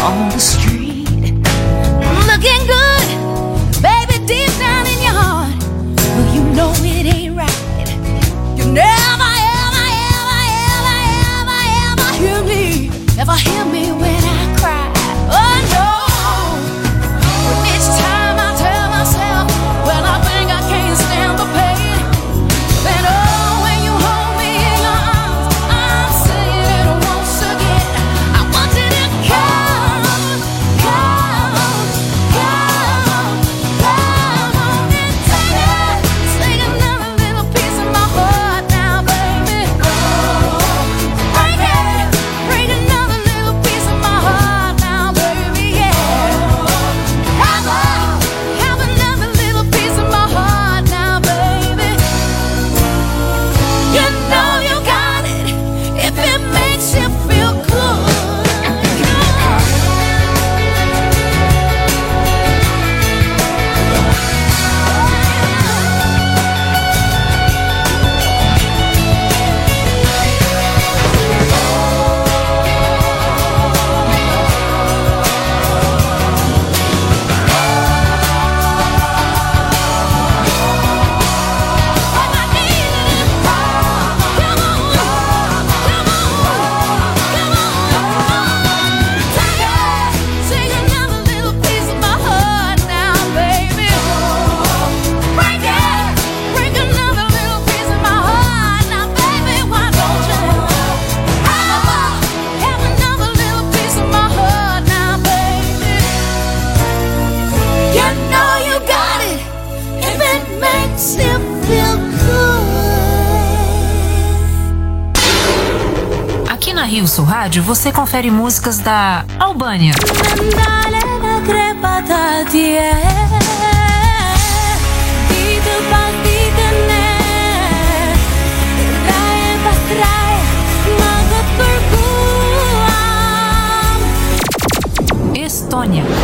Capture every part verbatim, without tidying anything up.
on the street, looking good, baby, deep down in your heart, well, you know it ain't right. You never, ever, ever, ever, ever, ever hear me, ever hear me when I cry. Oh no, each time I tell myself, well, I think I can't stand the pain, then oh, when you hold me in your arms, I'm saying it once again. I want you to come, come, come, come on and take it, take another little piece of my heart now, baby. Break it, break another little piece of my heart now, baby, yeah. Have a, have another little piece of my heart now, baby. You know you got it if it makes you feel good. Take another little piece of my heart now, baby. Break it, break another little piece of my heart now, baby. Why don't you have, have another little piece of my heart now, baby? You know you got it if it makes you feel good. Aqui na Rio Sul Rádio você confere músicas da Albânia, Estônia,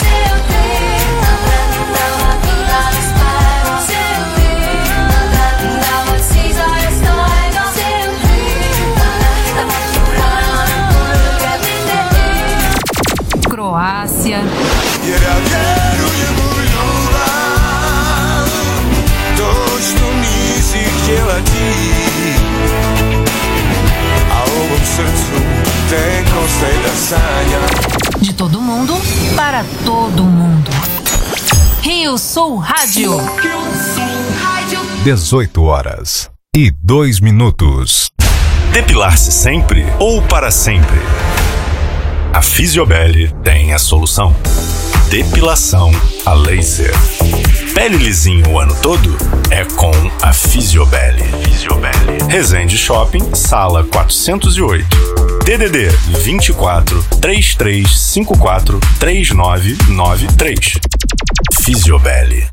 Croácia, Jer ja vjerujem u ljubav, to što nisi htjela ti, a ovom srcu tek ostaje da sanja. de todo mundo para todo mundo. Rio Sul Rádio. dezoito horas e dois minutos. Depilar-se sempre ou para sempre? A Fisiobel tem a solução. Depilação a laser. Pele lisinho o ano todo? É com a Fisiobel. Fisiobel. Resende Shopping, sala quatrocentos e oito. D D D vinte e quatro, trinta e três cinquenta e quatro, trinta e nove noventa e três. Fisiobel.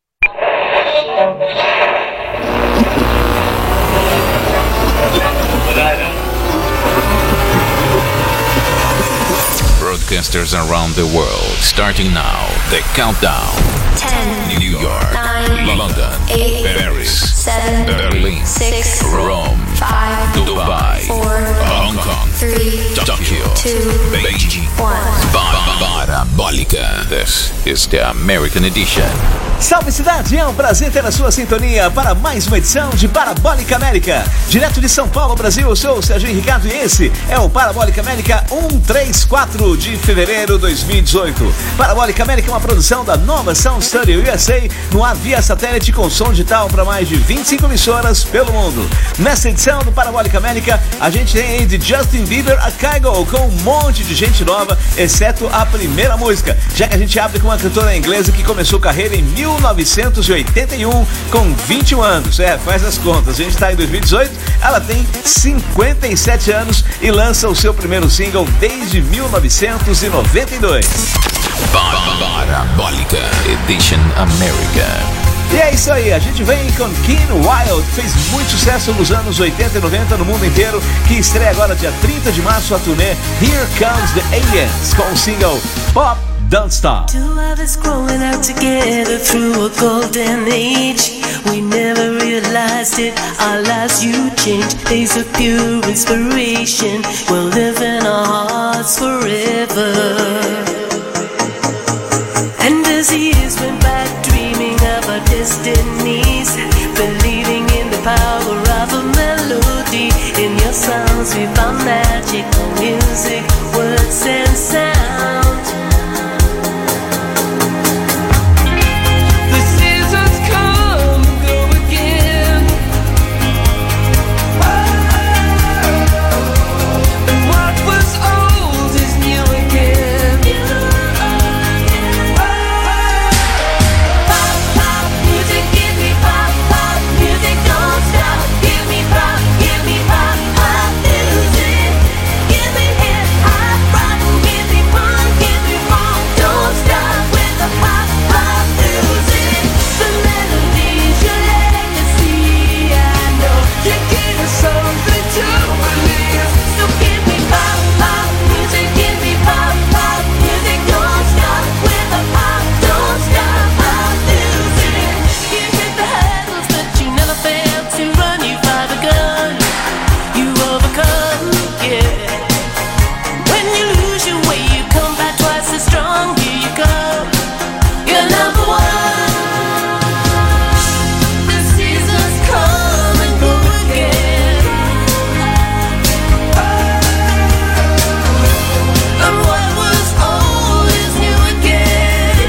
Broadcasters around the world, starting now, the countdown. ten, New York, nine, London, eight, Paris, seven, Berlin, six, Rome, five, Dubai, four, Hong Kong, three, Tokyo, two, Beijing, one. Parabólica. This is the American edition. Salve cidade, é um prazer ter a sua sintonia para mais uma edição de Parabólica América. Direto de São Paulo, Brasil, eu sou o Serginho Ricardo e esse é o Parabólica América cento e trinta e quatro de fevereiro de dois mil e dezoito. Parabólica América é uma produção da Nova Sound Studio U S A, no ar via satélite com som digital para mais de vinte e cinco emissoras pelo mundo. Nessa edição do Parabólica América, a gente tem aí de Justin Bieber a Kygo com um monte de gente nova, exceto a primeira música, já que a gente abre com uma cantora inglesa que começou carreira em mil novecentos e oitenta e um com vinte e um anos. É, faz as contas, a gente está em dois mil e dezoito, ela tem cinquenta e sete anos e lança o seu primeiro single desde mil novecentos e noventa e dois. Parabólica Edition America. E é isso aí, a gente vem com Keen Wild, fez muito sucesso nos anos oitenta e noventa no mundo inteiro, que estreia agora dia trinta de março a turnê Here Comes the Aliens, com o single Pop Don't Stop. Two of us growing up together through a golden age. We never realized it, our lives you changed. Days of pure inspiration will live in our hearts forever. And as the years went by, dreaming of our destinies, believing in the power of a melody. In your songs we found magical music, words and sound. The seasons come and go again, and what was old is new again. Pop, pop, music, give me pop, pop, music, don't stop. Give me pop, give me pop, pop music. Give me hip hop, rock, give me punk, give me funk. Don't stop with the pop, pop music. The melodies, your legacy, I know you give us something to believe. So give me pop, pop music, give me pop, pop music. Don't stop with the pop, don't stop pop music. You hit the hurdles, but you never fail to run. You fire the gun, you overcome, yeah. When you lose your way, you come back twice as strong. Here you go, you're number one. The seasons come and go again, and what was old is new again.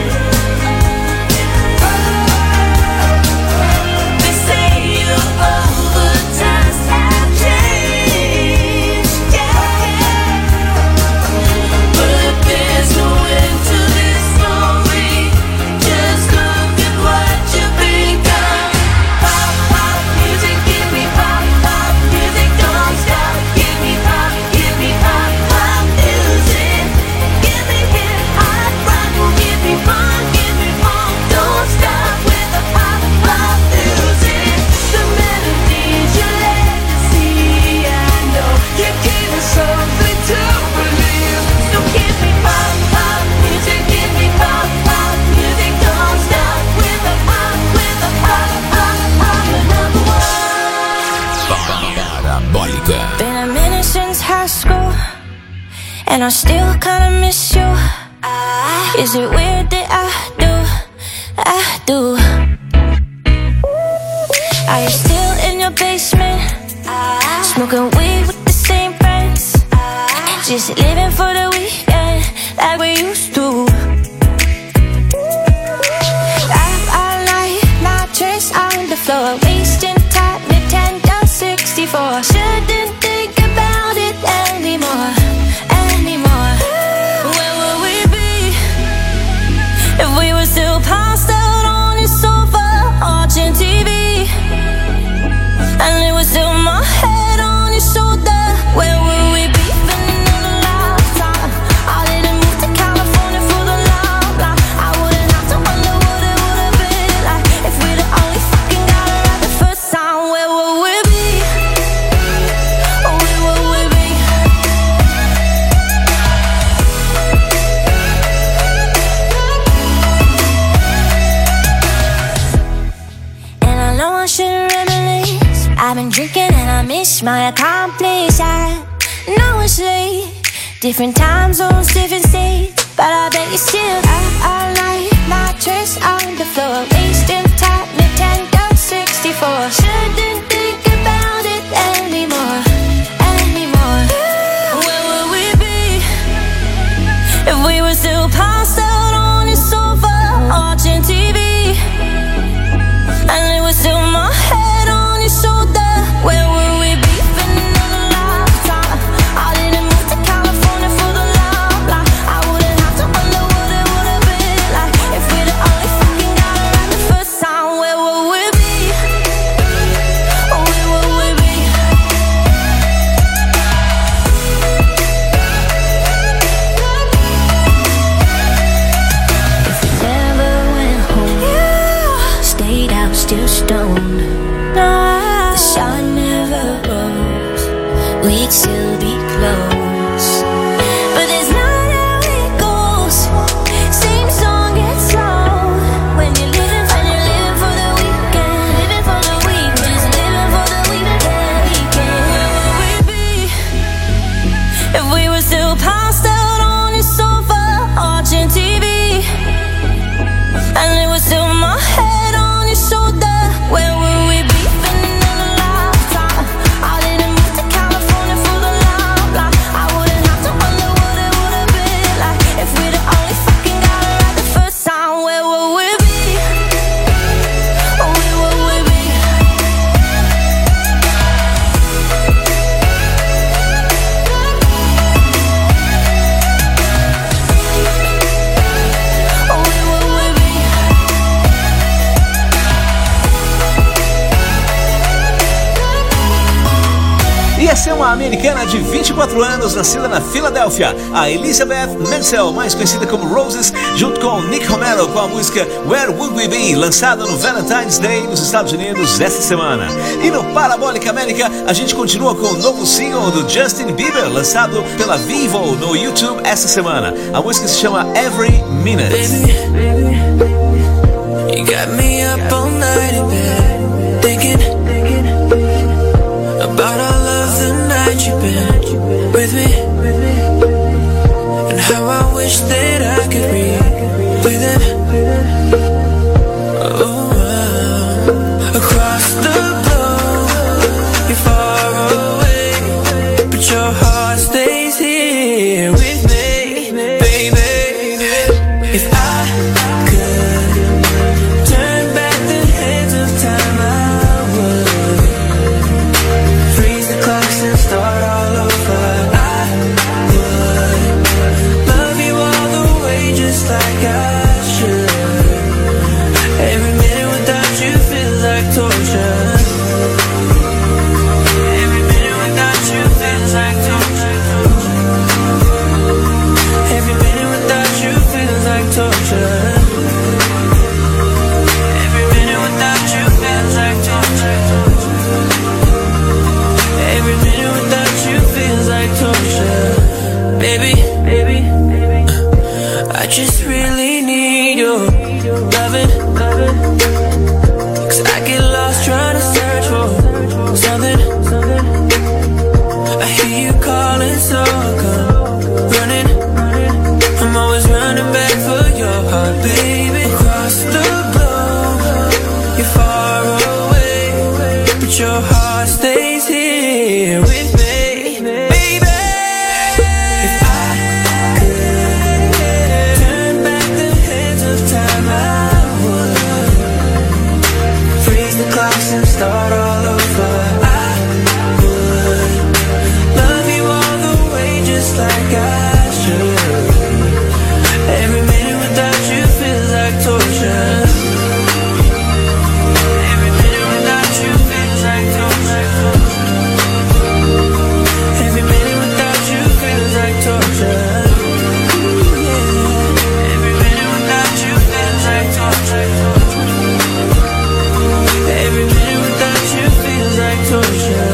They say your overtimes have changed, yeah. But there's no end to this story. Just look at what you've become. Pop, pop music, give me pop, pop music. Don't stop. Give me pop, give me pop, pop music. Give me hip hop, rock, give me funk, give me funk. Don't stop with the pop, pop music. The melodies, your legacy, I know you gave us something to believe. So give me pop, pop music, give me pop, pop music. Don't stop with the pop, with the pop, pop, pop. You're number one. Parabólica. Been a minute since high school, and I still kinda miss you. Is it weird that I do? I do. Are you still in your basement, smoking weed with the same friends? Just living for the weekend like we used to. Up all night, mattress on the floor, wasting time, Nintendo sixty-four. Shouldn't think about it anymore, anymore. Where would we be if we were still passed out on your sofa, watching T V? And it was still my head on your shoulder. Where would we be spending another lifetime? I didn't move to California for the love life. I wouldn't have to wonder what it would have been like if we'd have only fucking got it right the first time. Where would we be? Where would we be? And I know I shouldn't reminisce. I've been drinking and I miss my accomplice. I know it's late, different time zones, different states, but I bet you still up all night, mattress on the floor, wasting time, Nintendo sixty-four. Shouldn't think about it anymore, anymore. Where would we be if we were still passed out on your sofa, watching T V? And it was still my head on your shoulder. Where would we be spending another lifetime? I didn't move to California for the love life. I wouldn't have to wonder what it would have been like if we'd have only fucking got it right the first time. Where would we be? Where would we be? If we never went home, stayed out still stoned, the sun never rose, we'd still be close. But that's not how it goes. E essa é uma americana de vinte e quatro anos, nascida na Filadélfia, a Elizabeth Menzel, mais conhecida como Roses, junto com Nick Romero com a música Where Would We Be, lançada no Valentine's Day nos Estados Unidos esta semana. E no Parabólica América, a gente continua com o novo single do Justin Bieber, lançado pela Vivo no YouTube esta semana. A música se chama Every Minute. Baby, you got me up all night in bed, thinking about all of the nights you've been with me, and how I wish that I could be with it. Oh, uh, across the globe, you're far away, but your heart stays here with me, baby. If I could turn back the hands of time, I would freeze the clocks and start all over. I would love you all the way just like I should. Every minute without you feels like torture. Every minute without you feels like torture. Every minute without you feels like torture. Every minute without you feels like torture. Every minute without you feels like torture. Baby, baby, I just really need your loving, cause I get lost trying to search for something. I hear you calling, so I come running. I'm always running back for your heart, baby. Across the globe, you're far away, but your heart stays here with me, baby. If I could turn back the hands of time, I would freeze the clocks and start all over. I would love you all the way just like I should. Every minute without you feels like torture. Every minute without you feels like torture. Every minute without you feels like torture. Yeah. Every minute without you feels like torture. Every minute without you feels like torture.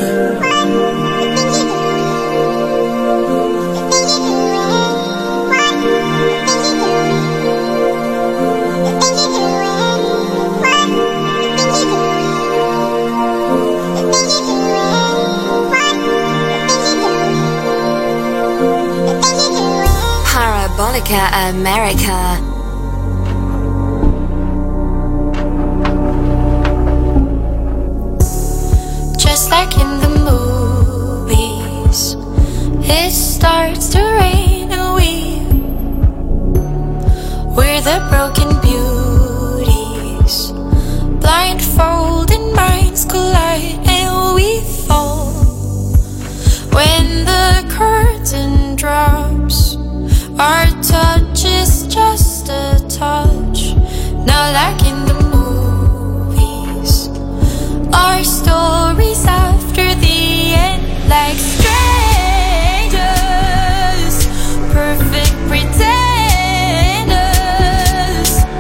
Parabolica America. Just like in the movies, it starts to rain and we we're the broken beauties, blindfolded minds collide and we fall. When the curtain drops, our touch is just a touch, not like in the movies. Our stories after the end, like strangers, perfect pretenders.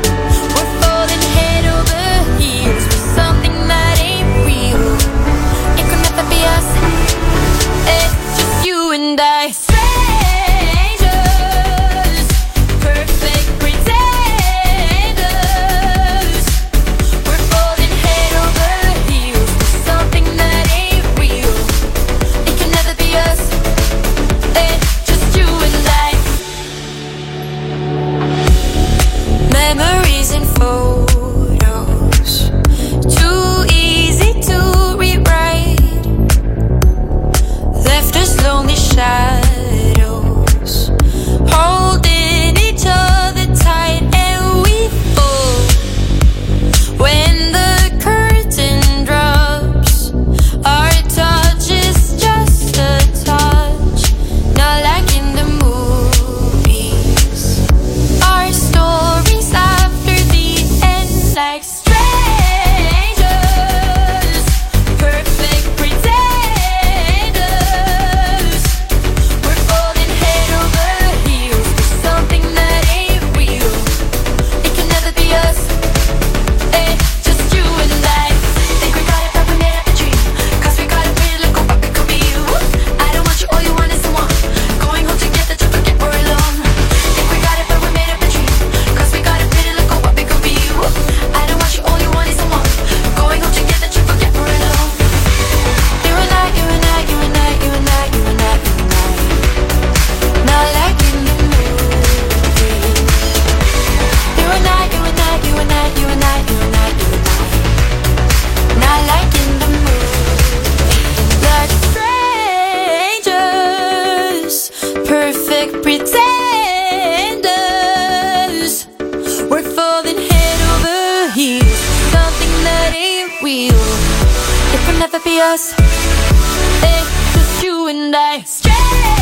never be us. It's just you and I. Strangers,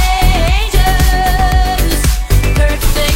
perfect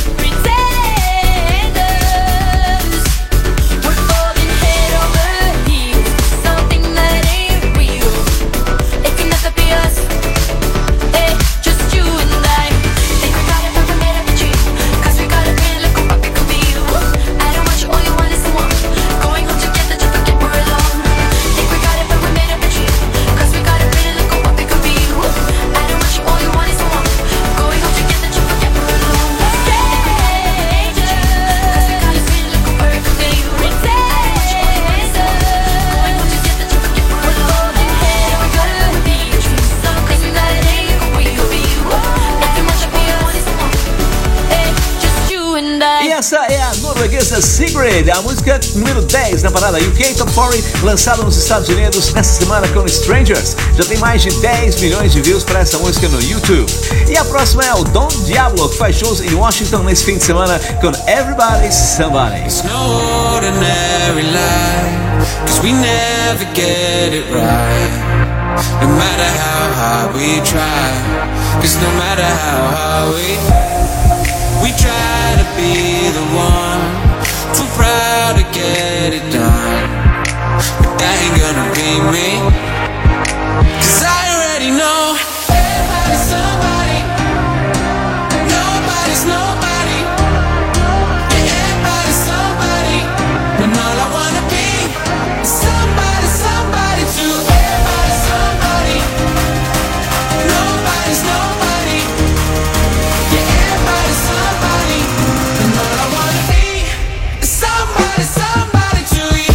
pretenders. We're falling head over heels for something that ain't real. It can never be us. It's just you and I. Think we got it, but we made up a dream. Cause we got it really look what we could be. I don't want you, all you want is someone. Going home together, just forget we're alone. Think we got it, but we made up a dream. Cause we got it really look what we could be. I don't want you, all you want is someone. Going home together, just forget we're alone. Strangers, cause we got it really look what we could be. Pretenders, going home together, just forget we're alone. And hey, we got it, we be a dream. Something that ain't we could be. If you want you, all you want is someone. Hey, just you and I. E essa é a norueguesa Sigrid, a música número dez na parada U K Top quarenta, lançada nos Estados Unidos nessa semana com Strangers. Já tem mais de dez milhões de views para essa música no YouTube. E a próxima é o Don Diablo, que faz shows em Washington nesse fim de semana com Everybody's Somebody. It's no ordinary life, cause we never get it right. No matter how hard we try, cause no matter how hard we We try to be the one, too proud to get it done. But that ain't gonna be me, cause I already know everybody's somebody, nobody's nobody. Yeah, everybody's somebody, and all I wanna be is somebody, somebody too. Everybody's somebody, nobody's nobody. Yeah, everybody's somebody, and all I wanna be is somebody, somebody to you.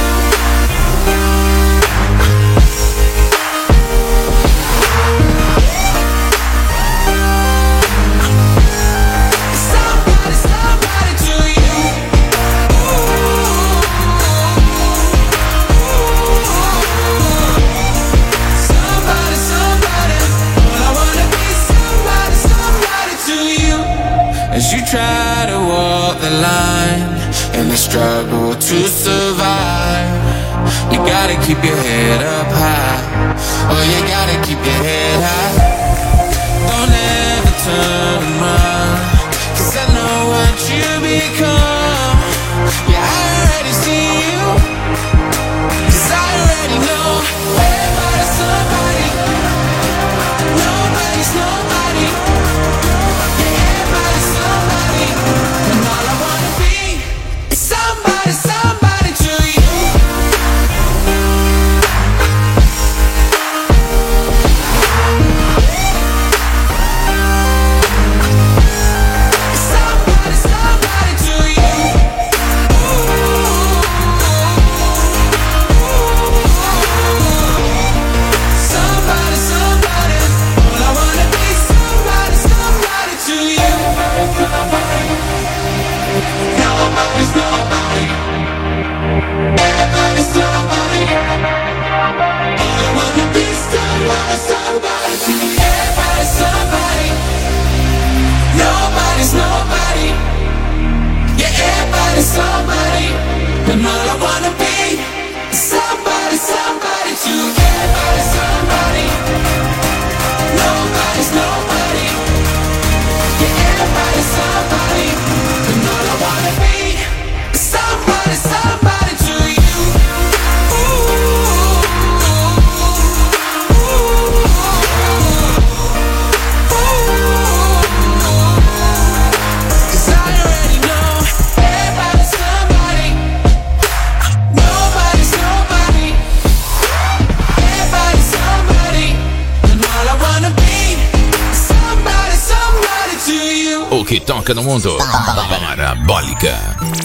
Somebody, somebody to you. Somebody, somebody, all I wanna be somebody, somebody to you. As you try to walk the line and the struggle to survive, you gotta keep your head up high. Oh, you gotta keep your head high. Don't ever turn around, cause I know what you become. Yeah, I already see you, cause I already know everybody's somebody, nobody's nobody. Yeah, everybody's somebody, and all I wanna be is somebody, somebody to you. Somebody, somebody to you. Somebody, somebody, all I wanna be somebody, somebody to you. Nobody's nobody. Everybody's somebody. All I wanna be somebody, somebody to you. Everybody's somebody. Nobody's nobody. Yeah, everybody's somebody. And all I wanna be is somebody, somebody to you. Everybody's somebody. Nobody's nobody. Yeah, everybody's somebody. And all I wanna be is somebody, somebody to you. Cause I already know everybody's somebody. Nobody's nobody. Everybody's somebody. And all I wanna be is somebody, somebody to you. O que toca no mundo? Parabólica.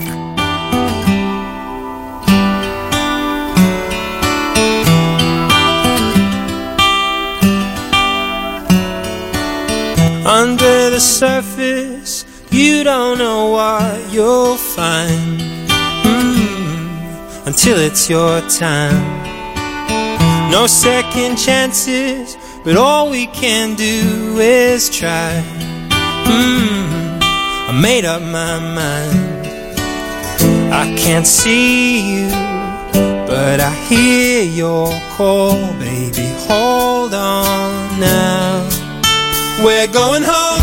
Under the surface, you don't know what you'll find. Mm, until it's your time. No second chances, but all we can do is try. Mm, I made up my mind. I can't see you, but but I hear your call, baby, hold on now. We're going home.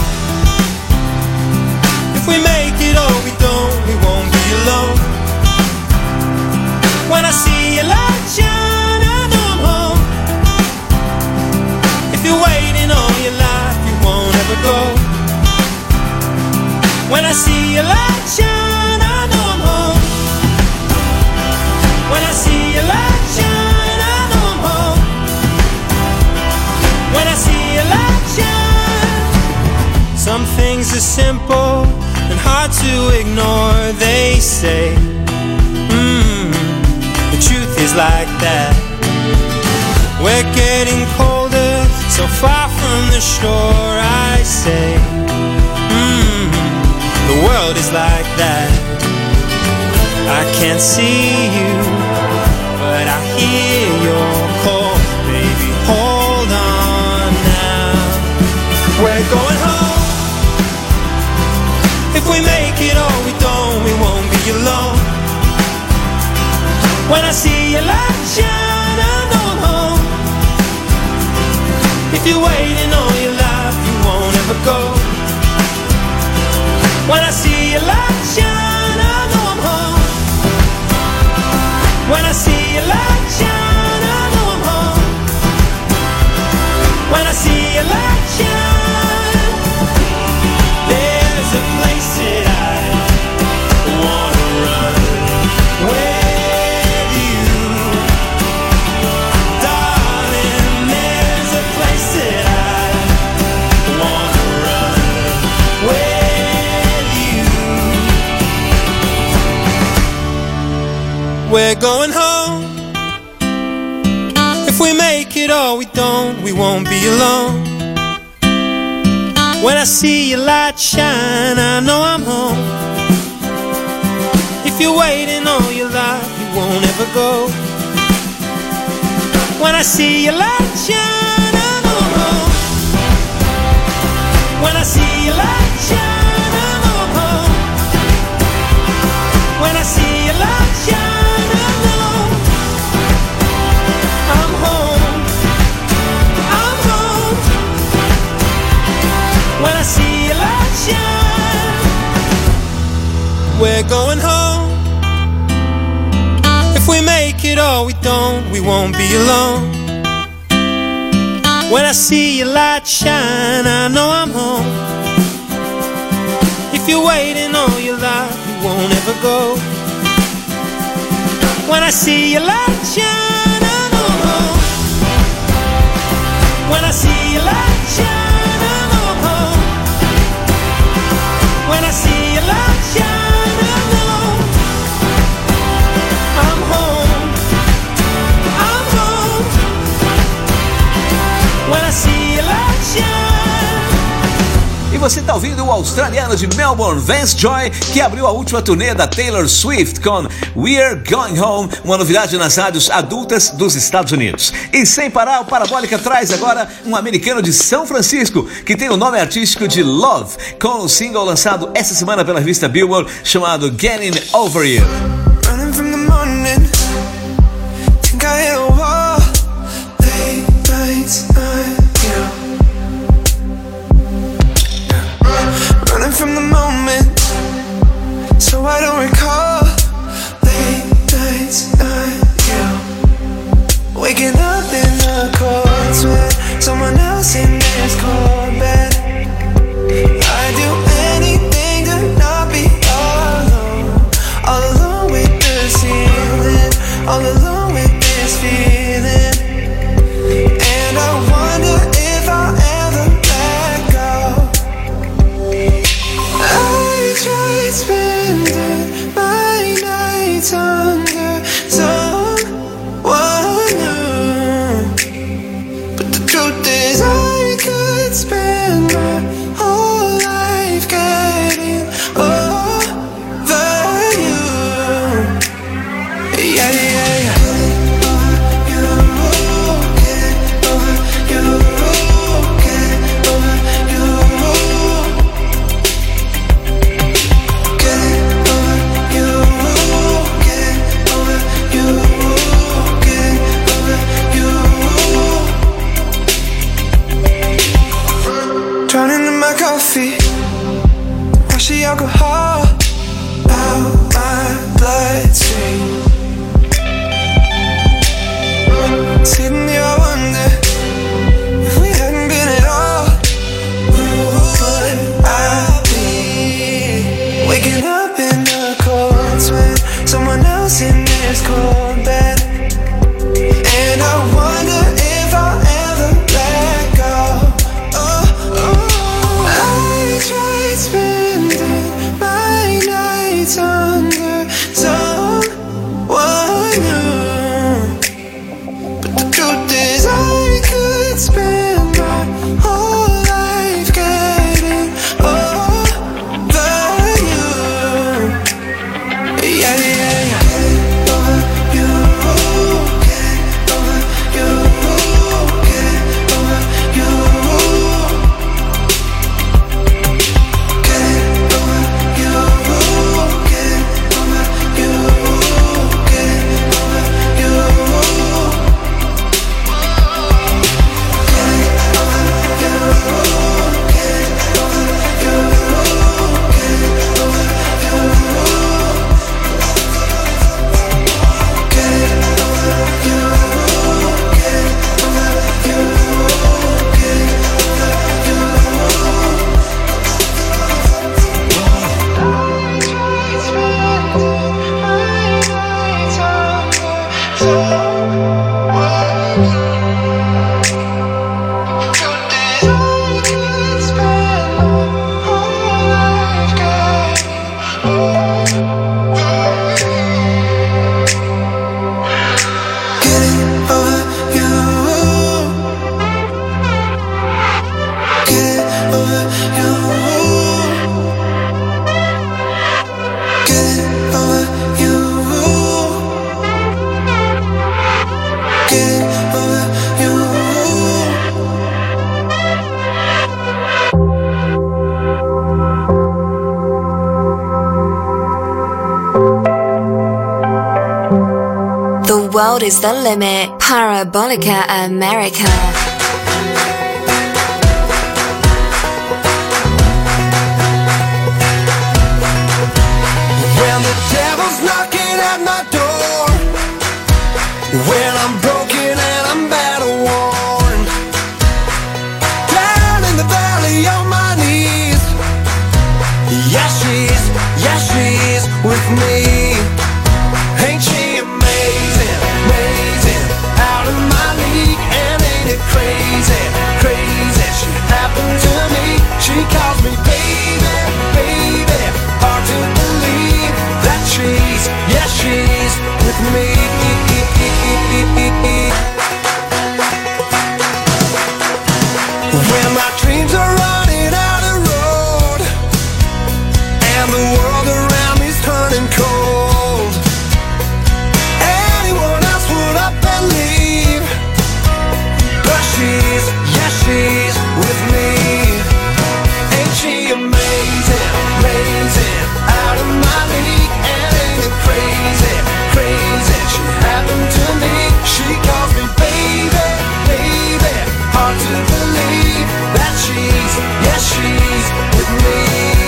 If we make it or we don't, we won't be alone. When I see your light shine, I know I'm home. If you're waiting all your life, you won't ever go. When I see your light shine, I know I'm home. When I see your light shine, I know I'm home. When I see your light shine. Some things are simple and hard to ignore, they say. Mm, the truth is like that. We're getting colder, so far from the shore, I say. Mm, the world is like that. I can't see you, but I hear your call, baby, hold on now. We're going home. If we make it or we don't, we won't be alone. When I see your light shine, I know I'm home. If you're waiting all your life, you won't ever go. When I see your light shine, I know I'm home. When I see your light shine, I know I'm home. When I see your light shine, there's a place that I wanna run with you, darling. There's a place that I wanna run with you. We're going home. If we make it or we don't, we won't be alone. When I see your light shine, I know I'm home. If you're waiting all your life, you won't ever go. When I see your light shine, I know I'm home. When I see your light shine, I know I'm home. When I see your light shine, I know I'm home. I'm home. When I see your light shine, we're going home. If we make it or we don't, we won't be alone. When I see your light shine, I know I'm home. If you're waiting all your life, you won't ever go. When I see your light shine, I know I'm home. When I see your light shine, I know I'm home. When I see your light shine, I know I'm home. I'm home. When I see your light shine. E você está ouvindo o australiano de Melbourne, Vance Joy, que abriu a última turnê da Taylor Swift com We're Going Home, uma novidade nas rádios adultas dos Estados Unidos. E sem parar, o Parabólica traz agora um americano de São Francisco, que tem o nome artístico de Love, com o single lançado essa semana pela revista Billboard, chamado Getting Over You. Running from the morning, think I hit a wall. Late nights, night, yeah. Running from the moment, so I don't recall. Late nights, night, yeah. Waking up in the cold sweat, someone else in this cold bed. I'd do anything to not be alone. All alone with the ceiling, all alone with this feeling. And I wonder if I'll ever let go. I tried spending my nights under someone new, but the truth is I could spend my whole life getting over you. Yeah, yeah, yeah. Get over you, get over you, get over you, get over you, get over you. alcohol out my bloodstream. Sitting here, I wonder if we hadn't been at all, where would I be? Waking up in the cold sweat, someone else in this cold bed, and I wonder if I'll ever let go. Oh, oh. I tried spending my nights under someone new, but the truth is I could spend my whole life getting over you. Yeah, yeah, yeah. Get over you, get over you, get over you, get over you, get over you, get over you. The world is the limit. Parabolica America. When the devil's knocking at my door, when I'm broken and I'm battle worn, down in the valley on my knees, yeah she's, yeah she's with me. Ain't she amazing, amazing, out of my league, and ain't it crazy, crazy, she happened to me, she calls me baby, baby, hard to believe that she's, yeah she's with me. When my dreams are running out of road, and the world around me's turning cold, anyone else would up and leave, but she's, yeah she's with me. Ain't she amazing, amazing, out of my league, and ain't it crazy, crazy, she happened to me, she calls me baby, baby, hard to believe that she's, yeah she's with me.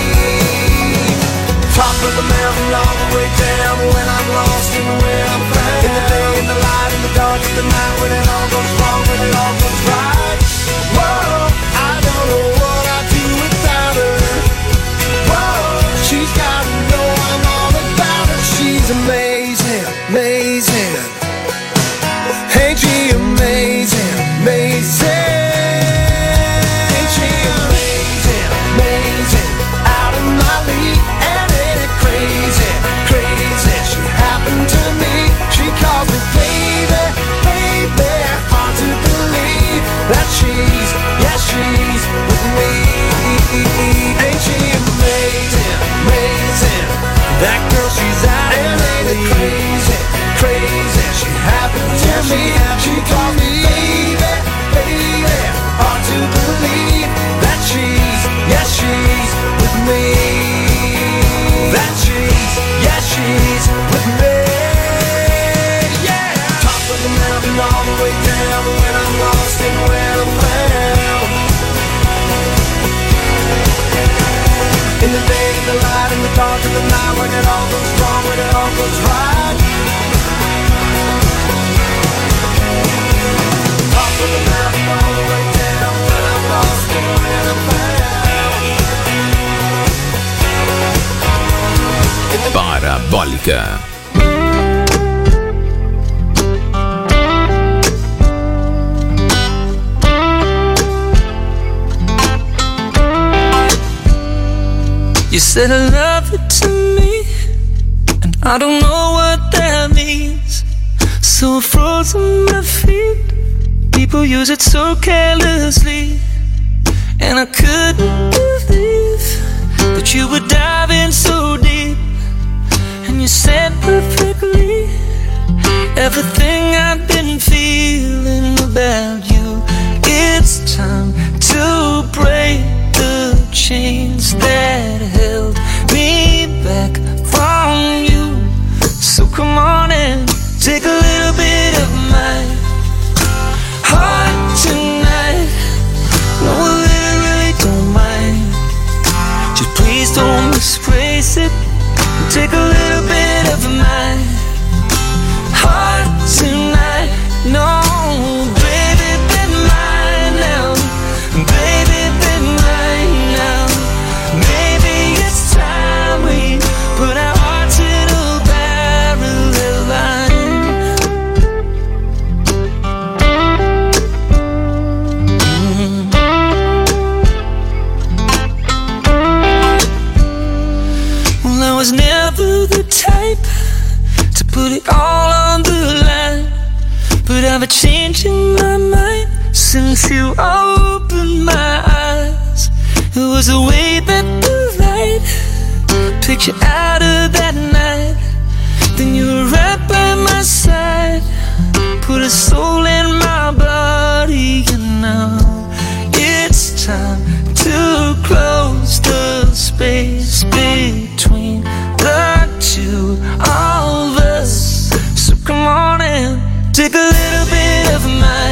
Top of the mountain all the way down, when I'm lost and when I'm found, in the day, in the light, in the dark, in the night, when it all goes wrong, when it all goes right. Whoa, I don't know what I'd do without her. Whoa, she's gotta know I'm all about her. She's amazing, amazing. Ain't she amazing, amazing? Ain't she amazing, amazing, out of my league, and ain't it crazy, crazy, she happened to me, she calls me baby, baby, hard to believe that she's, yeah she's with me. Ain't she amazing, amazing, that girl she's out of my league, and ain't it crazy, crazy, she happened to me, she calls me baby, baby, hard to believe that she's, yeah she's with me, that she's, yeah she's with me, yeah. Top of the mountain all the way down, when I'm lost and when I'm found, in the day, in the light, dark of the night when it all goes wrong, when it all goes right. Top of the mountain all the way down, when I'm lost in the Parabólica. You said I love you to me, and I don't know what that means. So I froze on my feet. People use it so carelessly, and I couldn't believe that you were diving so deep. And you said perfectly everything I've been feeling about you. It's time to break the chains that held me back from you. So come on and take a little bit of my heart tonight. No, I really, really don't mind. Just please don't misplace it. Take a little bit of my heart tonight. No, baby, be mine now. Baby, be mine now. Maybe it's time we put our hearts in a parallel line. Mm-hmm. Well, I was never the type to put it all on the line, but I've been changing my mind since you opened my eyes. It was a way better light, picture out of that night. Then you were right by my side, put a soul in my body, and now it's time to close the space between the two of us. So come on and take a little bit of my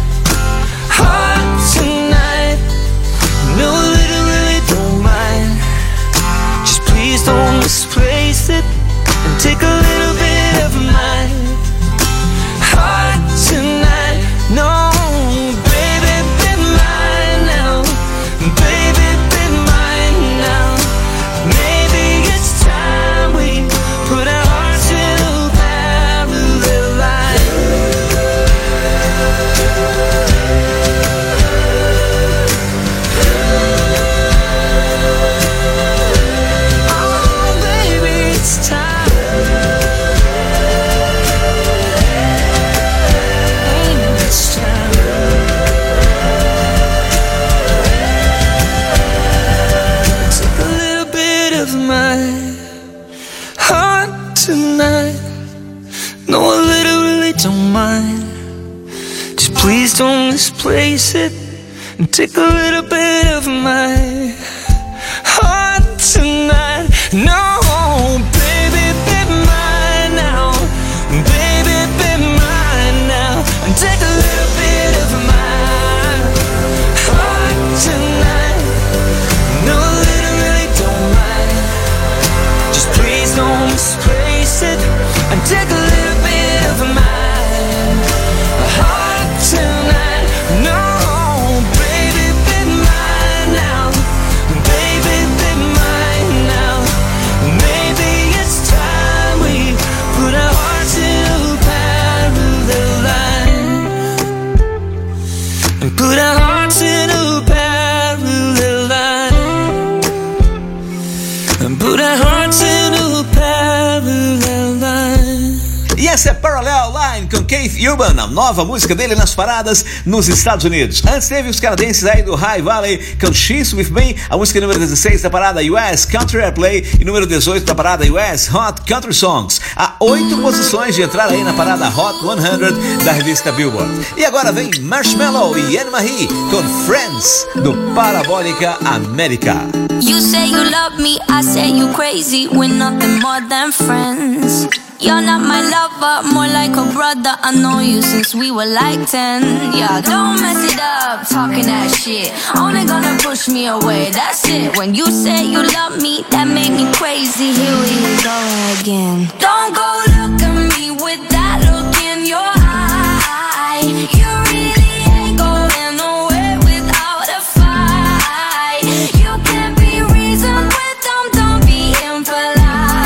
heart tonight. No, I really, really don't mind. Just please don't misplace it, and take a little bit of my heart tonight. No, baby, be mine now. Baby, be mine now. Maybe it's time we put our hearts in a parallel line. Oh, baby, it's time. It's time. Take a little bit of my heart tonight. No, I literally don't mind. Just please don't misplace it, and take a little bit of my heart tonight. No, baby, be mine now. Baby, be mine now. And take a little bit of my heart tonight. No, I literally don't mind. Just please don't misplace it, and take a little bit of my heart tonight. No, baby, be mine now. Baby, be mine now. Maybe it's time we put our hearts in a parallel line, and put our hearts in a parallel line, and put our hearts in a parallel line. E essa é Parallel Line com Keith Urban, a nova música dele nas paradas nos Estados Unidos. Antes teve os canadenses aí do High Valley com She's With Me, a música número dezesseis da parada U S Country Airplay e número dezoito da parada U S Hot Country Songs. Há oito posições de entrar aí na parada Hot cem da revista Billboard. E agora vem Marshmello e Anne Marie com Friends do Parabólica América. You say you love me, I say you crazy. We're nothing more than friends. You're not my lover, more like a brother. I know you since we were like ten. Yeah, don't mess it up, talking that shit. Only gonna push me away, that's it. When you say you love me, that made me crazy. Here we go again. Don't go look at me with that look in your eye. You really ain't going nowhere without a fight. You can't be reasoned with them, don't be impolite.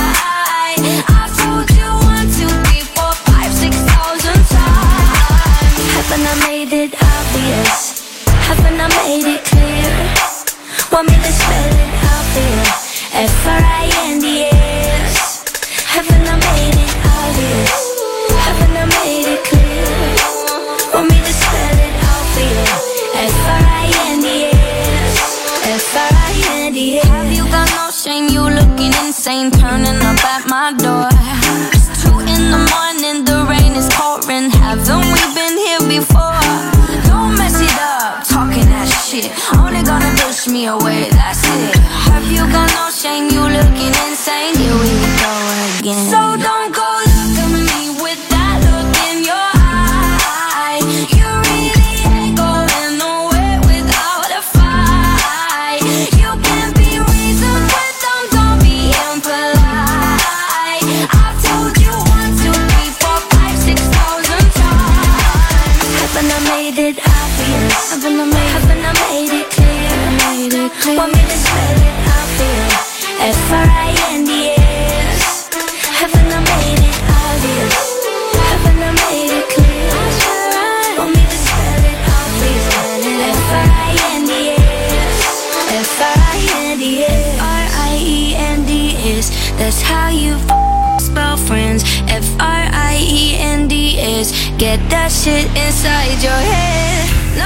I've told you one, two, three, four, five, six thousand times. Haven't I made it obvious? Haven't I made it clear? Want me to spell it out for you? F R I N D S. Haven't I made it obvious? Haven't I made it clear? Want me to spell it out for you? F R I N D S. F R I N D S. Have you got no shame? You looking insane, turning up at my door. It's two in the morning, the rain is pouring. Haven't we been here before? Don't mess it up, talking that shit. Only gonna push me away, that's it. Have you got no shame? You looking insane. Here we go again. So don't go look at me with that look in your eye. You really ain't going nowhere without a fight. You can't be reasoned with them, don't be impolite. I've told you one, two, three, four, five, six thousand times. Haven't I made it obvious? Haven't I made, haven't I made it clear? Made it clear. Want me to spell it out for you? F R I N D S. Haven't I made it obvious? Haven't I made it clear? Want me to spell it out for you? F R I N D S. F R I N D S. F R I E N D S. That's how you f- spell friends. F R I E N D S. Get that shit inside your head. No,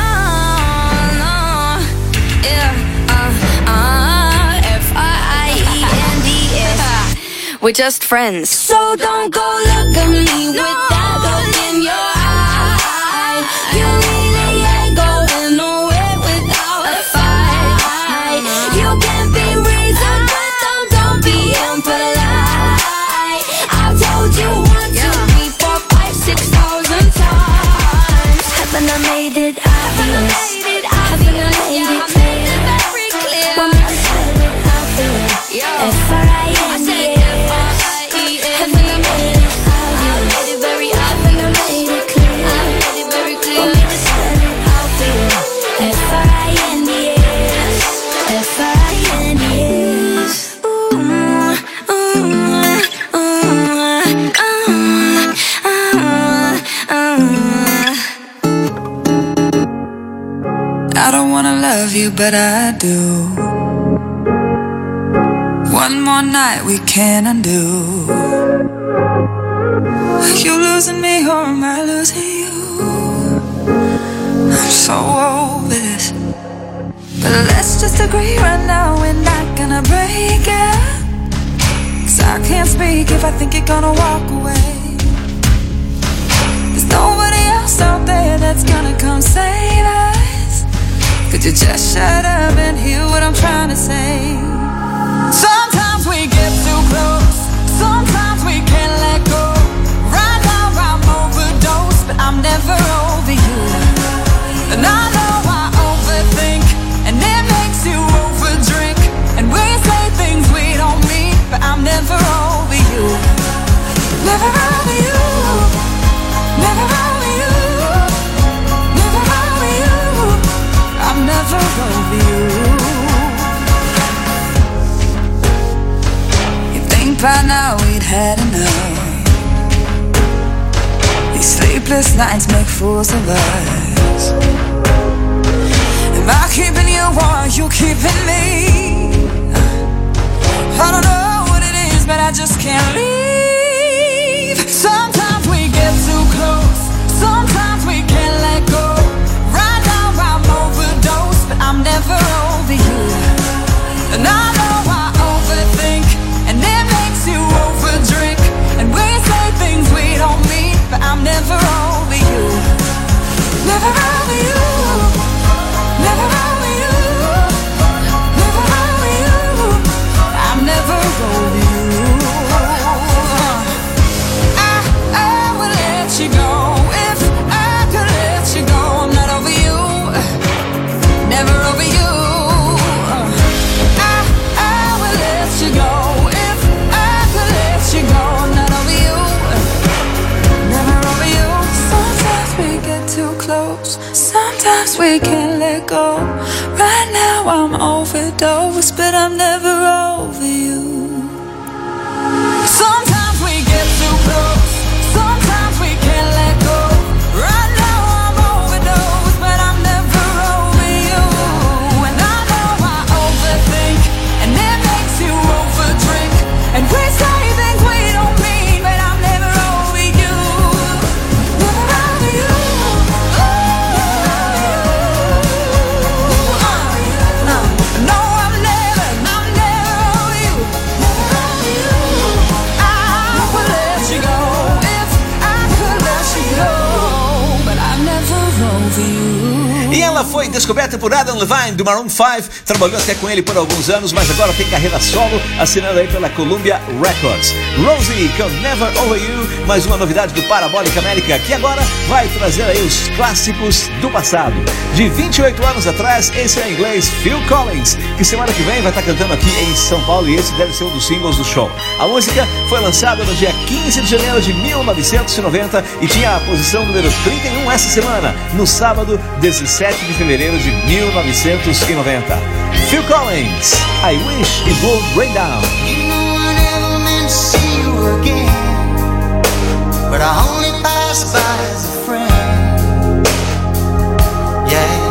no, yeah, uh, uh, F R I E N D S. We're just friends. So don't go look at me with that look in your eye. You really ain't going nowhere without a fight. You can't be reasoned with them, don't be impolite. I've told you one, two, three, four, five, six thousand times. Haven't I made it obvious? Haven't I made it clear? Want me to spell it out for you? F R I N D S. Haven't I made it obvious? Haven't I made it clear? Want me to spell it out for you? F R I N D S. F R I N D S. Ooh, ooh, ooh, ooh, ooh. I don't wanna love you, but I do. One more night we can undo. You losing me or am I losing you? I'm so over this. But let's just agree right now we're not gonna break it. 'Cause I can't speak if I think you're gonna walk away. There's nobody else out there that's gonna come save us. Could you just shut up and hear what I'm trying to say? Sometimes we get too close, sometimes we can't let go. Right now I'm overdose, but I'm never over you. And I know I overthink, and it makes you overdrink. And we say things we don't mean, but I'm never over you. Never over you. Never over you. Never over you. I'm never over you. You think by now we'd had enough. These sleepless nights make fools of us. Am I keeping you or you keeping me? I don't know what it is, but I just can't leave. Sometimes we get too close, sometimes we can't let go. Right now I'm overdose, but I'm never over you. And I know I overthink, and it makes you overdrink. And we say things we don't mean, but I'm never over you. Never Right now I'm overdosed, but I'm never over you. Sometimes we get too close, sometimes we can't let go. Right now I'm overdosed, but I'm never over you. And I know I overthink, and it makes you overdrink. And we say things we don't mean, but I'm never over you. Never over you. No, I'm never, I'm never over you. Never over you. I would let you go if I could let you go, but I'm never over you. E ela foi descoberta por Adam Levine, do Maroon cinco, trabalhou até com ele por alguns anos, mas agora tem carreira solo, assinando aí pela Columbia Records. Rosie, com Never Over You, mais uma novidade do Parabólica América, que agora vai trazer aí os clássicos do passado. De vinte e oito anos atrás, esse é em inglês Phil Collins, que semana que vem vai estar cantando aqui em São Paulo, e esse deve ser um dos singles do show. A música foi lançada no dia quinze de janeiro de mil novecentos e noventa e tinha a posição número trinta e um essa semana, no sábado, dezessete de fevereiro de mil novecentos e noventa. Phil Collins, I Wish It Would Rain Down. You know I never meant to see you again, but I only passed by as a friend. Yeah.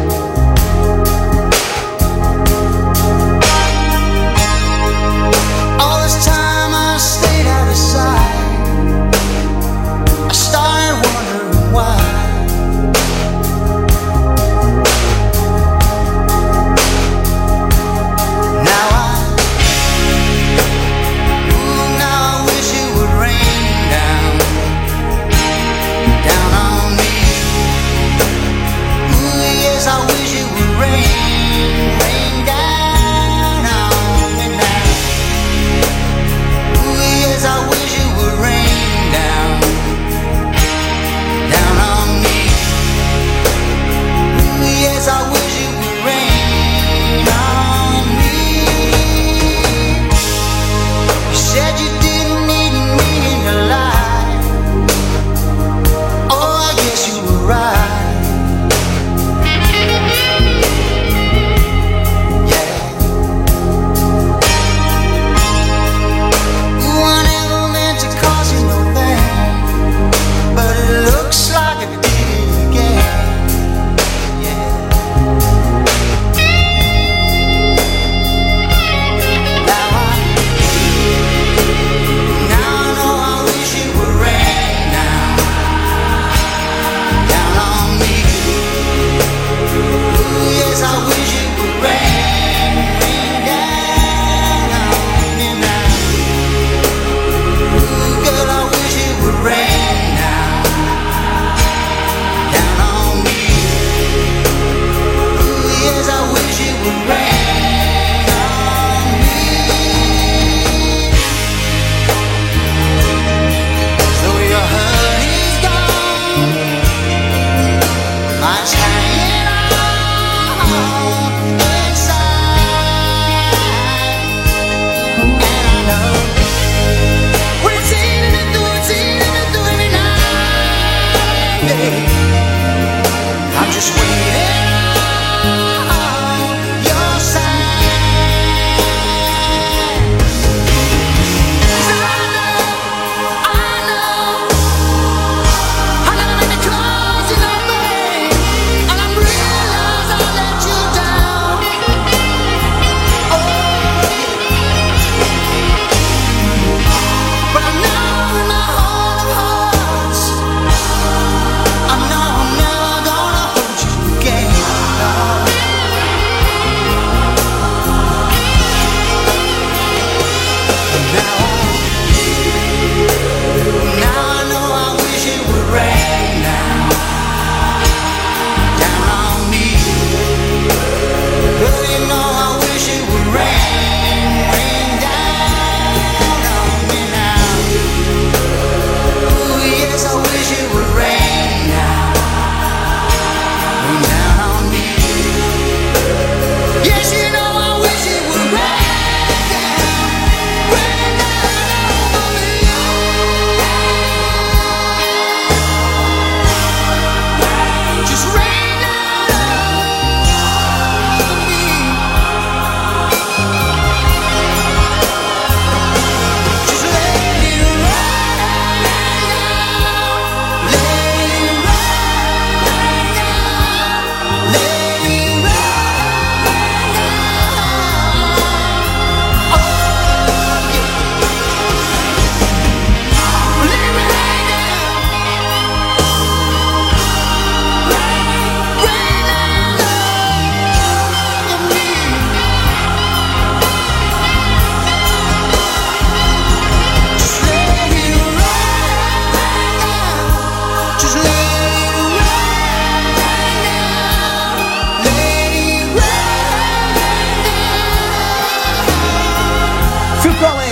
All this time I stayed out of sight, I started wondering why. Down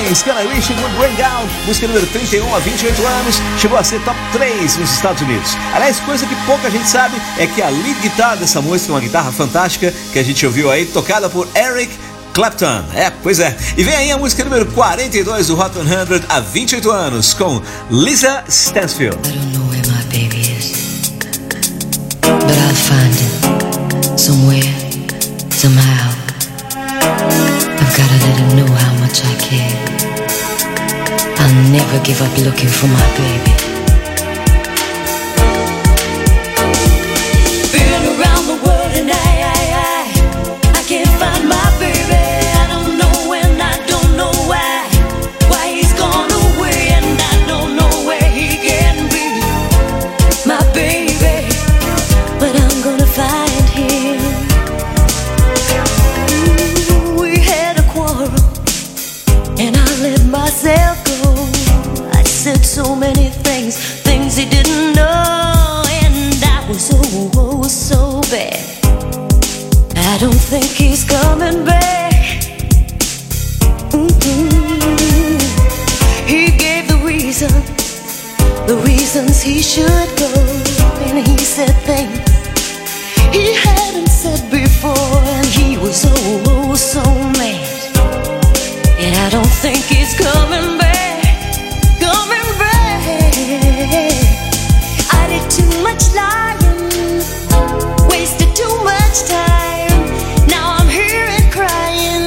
Parabéns, Can I Wish It Would Bring Down, música número trinta e um, há vinte e oito anos, chegou a ser top três nos Estados Unidos. Aliás, coisa que pouca gente sabe é que a lead guitar dessa música é uma guitarra fantástica que a gente ouviu aí, tocada por Eric Clapton. É, pois é. E vem aí a música número quarenta e dois do Hot cem há vinte e oito anos, com Lisa Stansfield. I don't know where my baby is, but I'll find him somewhere, somehow. I've gotta let him know how much I care. I'll never give up looking for my baby. Been around the world and I, I, I, I can't find my baby. I don't know when, I don't know why, why he's gone away, and I don't know where he can be, my baby, but I'm gonna find him. Ooh, we had a quarrel, and I let myself go. I said so many things, things he didn't know, and I was oh, oh so bad. I don't think he's coming back. Mm-mm. He gave the reason, the reasons he should go, and he said things he hadn't said before, and he was oh, oh so mad. And I don't think he's coming back, coming back. I did too much lying, wasted too much time. Now I'm here and crying.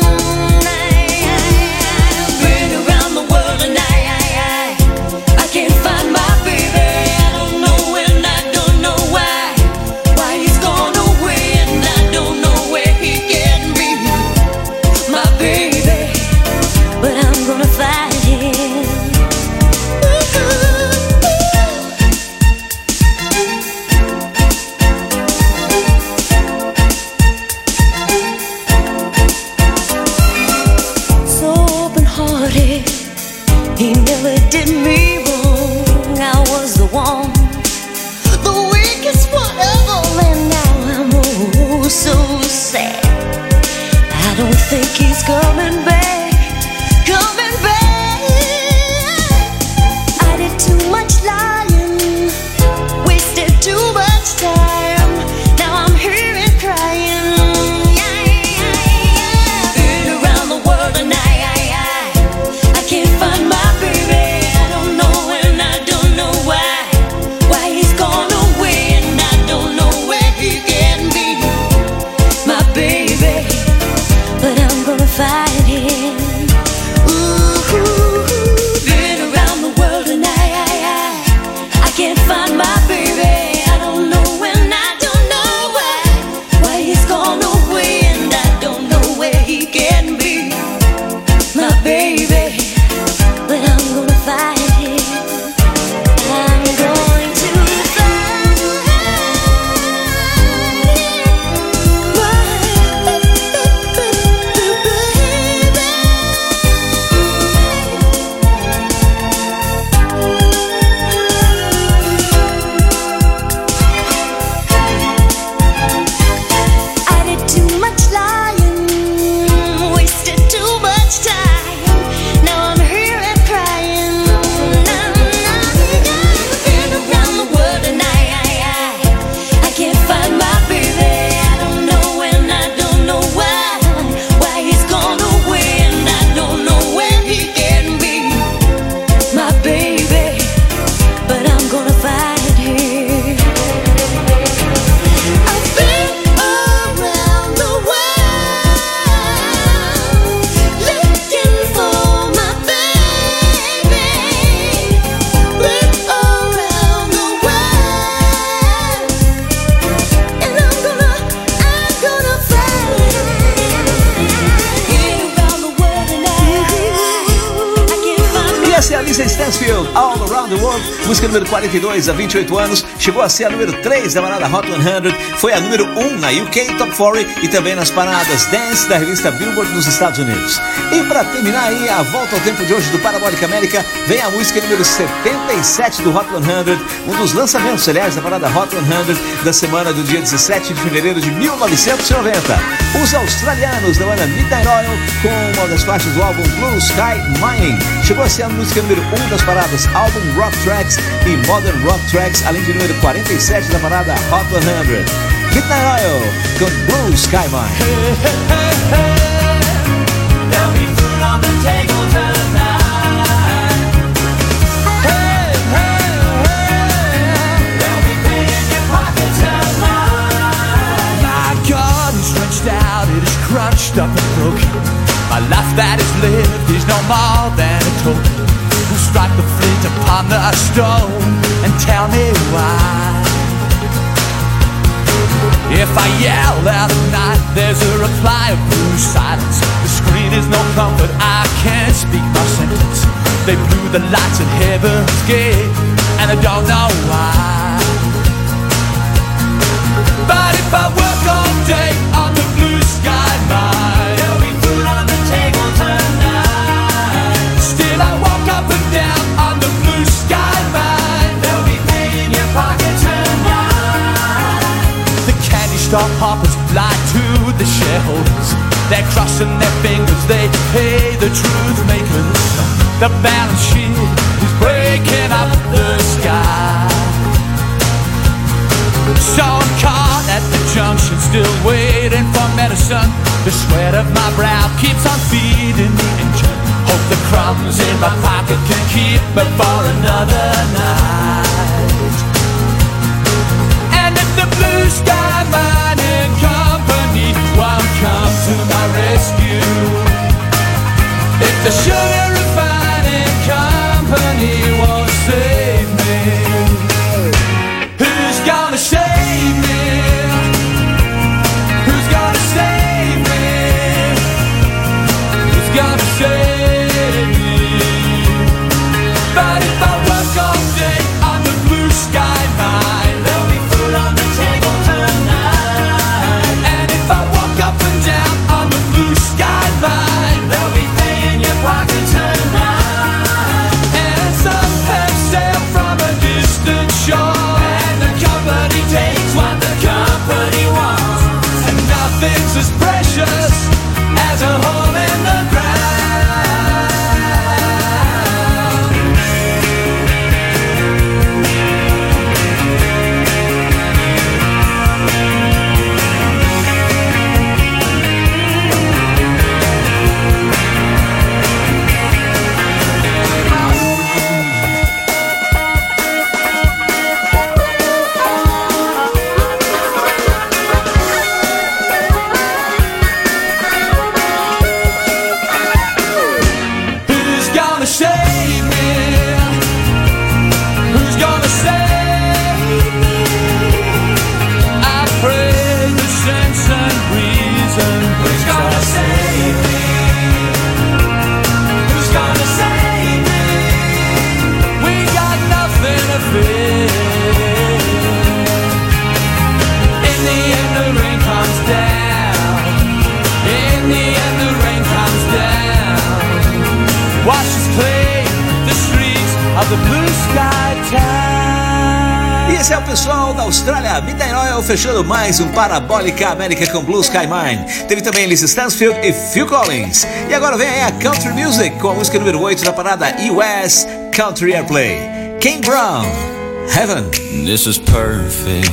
I've been around the world and I, I, I, I can't find my baby. I don't know when, I don't know why, why he's gone away, and I Lisa Stansfield, All Around the World, música número quarenta e dois, há vinte e oito anos, chegou a ser a número três da parada Hot cem, foi a número um na U K Top quarenta e também nas paradas Dance da revista Billboard nos Estados Unidos. E para terminar aí a volta ao tempo de hoje do Parabólica América, vem a música número setenta e sete do Hot cem, um dos lançamentos, aliás, da parada Hot cem da semana do dia dezessete de fevereiro de mil novecentos e noventa. Os australianos da banda Midnight Oil com uma das faixas do álbum Blue Sky Mining. Chegou a ser a música número um das paradas Album Rock Tracks e Modern Rock Tracks, além de número quarenta e sete da parada Hot cem. Midnight Oil com Blue Sky Mine. Hey, hey, hey, hey. There'll be food on the table tonight. Hey, hey, hey. They'll be paying your pocket tonight. My God is stretched out, it is crunched up and broken. My life that is lived is no more than a token. Who strike the flint upon the stone and tell me why? If I yell out at night, there's a reply of blue silence. The screen is no comfort, I can't speak my sentence. They blew the lights at heaven's gate, and I don't know why. But if I work all day on the blue sky mine, there'll be food on the table tonight. Still I walk up and down on the blue sky mine. They'll be paying your pocket tonight. Stock hoppers lie to the shareholders. They're crossing their fingers, they pay the truth makers. The balance sheet is breaking up the sky. So I'm caught at the junction, still waiting for medicine. The sweat of my brow keeps on feeding the engine. Hope the crumbs in my pocket can keep me for another night. And if the blue sky mining company won't come to my rescue, if the sugar refining company won't save me, who's gonna save me? Who's gonna save me? Who's gonna save me? But if I work all day on the blue sky mine, there'll be food on the table tonight. And if I walk up and down on the blue sky line, they'll be paying your pocket tonight. And some have sailed from a distant shore, and the company takes what the company wants. And nothing's as precious as a hole in the ground. E esse é o pessoal da Austrália, Midnight Oil, fechando mais um Parabólica América com Blue Sky Mine. Teve também Lisa Stansfield e Phil Collins. E agora vem aí a Country Music com a música número oito da parada U S Country Airplay. Kane Brown, Heaven. This is perfect.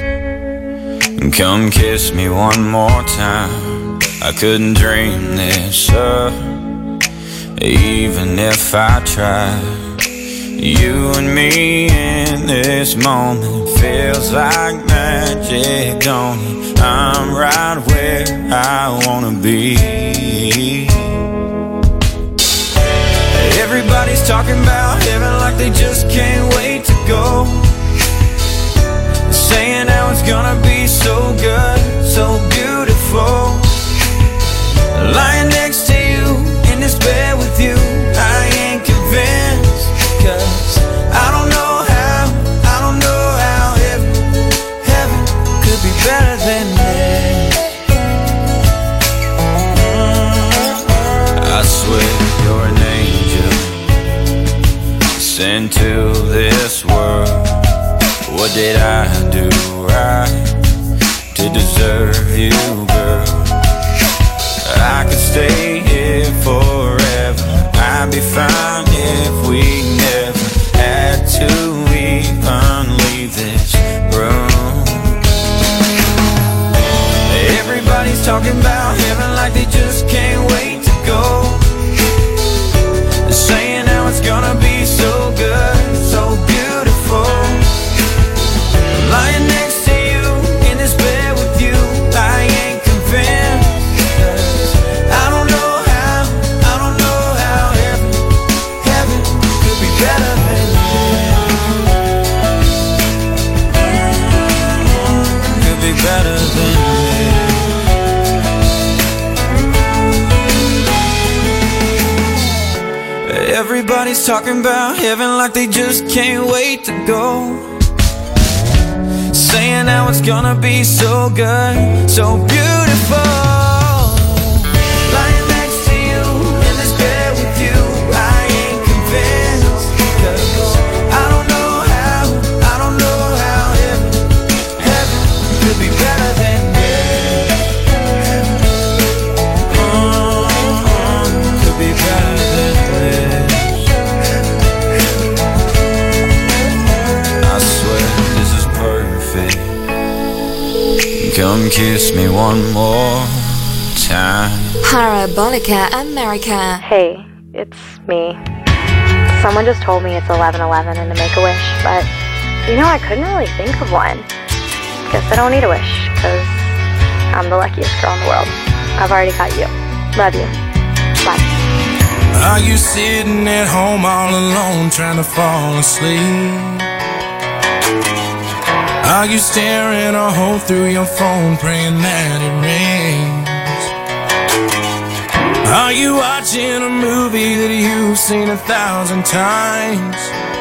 Come kiss me one more time. I couldn't dream this up, even if I tried. You and me in this moment feels like magic, don't it? I'm right where I wanna be. Everybody's talking about heaven like they just can't wait to go, saying how it's gonna be so good, so beautiful. Lying next to you in this bed with you, I ain't convinced. into this world. What did I do right to deserve you, girl? I could stay here forever. I'd be fine if we never had to even leave this room. Everybody's talking about heaven like they just can't wait to go. They're saying how it's gonna be so good, so beautiful. I'm lying next to you in this bed with you. I ain't convinced. I don't know how, I don't know how heaven, heaven could be better than this. Could be better than this. Everybody's talking about heaven like they just can't wait to go. Saying how it's gonna be so good, so beautiful. Lying next to you in this bed with you, I ain't convinced. 'Cause I don't know how, I don't know how heaven, heaven could be better than this. Oh, could be better than this. I swear this is perfect. Come kiss me one more time. Parabolica America. Hey, it's me. Someone just told me it's eleven eleven and to make a wish, but you know, I couldn't really think of one. Guess I don't need a wish, because I'm the luckiest girl in the world. I've already got you. Love you. Bye. Are you sitting at home all alone trying to fall asleep? Are you staring a hole through your phone praying that it rains? Are you watching a movie that you've seen a thousand times?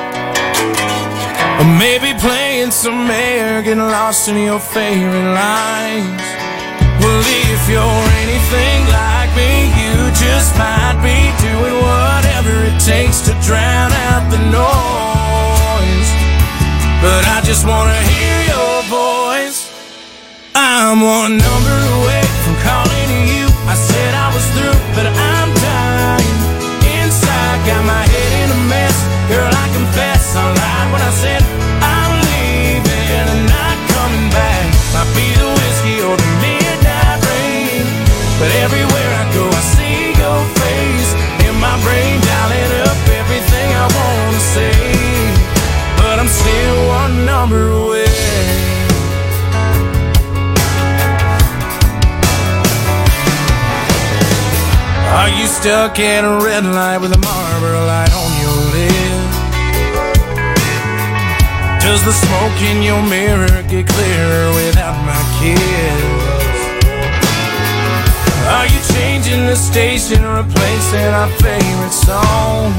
Or maybe playing some air, getting lost in your favorite lines? Well, if you're anything like me, you just might be doing whatever it takes to drown out the noise. But I just wanna hear your voice. I'm one number away from calling you. I said I was through, but I'm dying inside. Got my head in a mess. Girl, I confess I lied when I said I'm leaving and not coming back. Might be the whiskey or the midnight rain, but everywhere I go I see your face in my brain, dialing up everything I wanna say. But I'm still one number away. Are you stuck at a red light with a Marlboro light on your lip? Does the smoke in your mirror get clearer without my kiss? Are you changing the station, replacing our favorite song?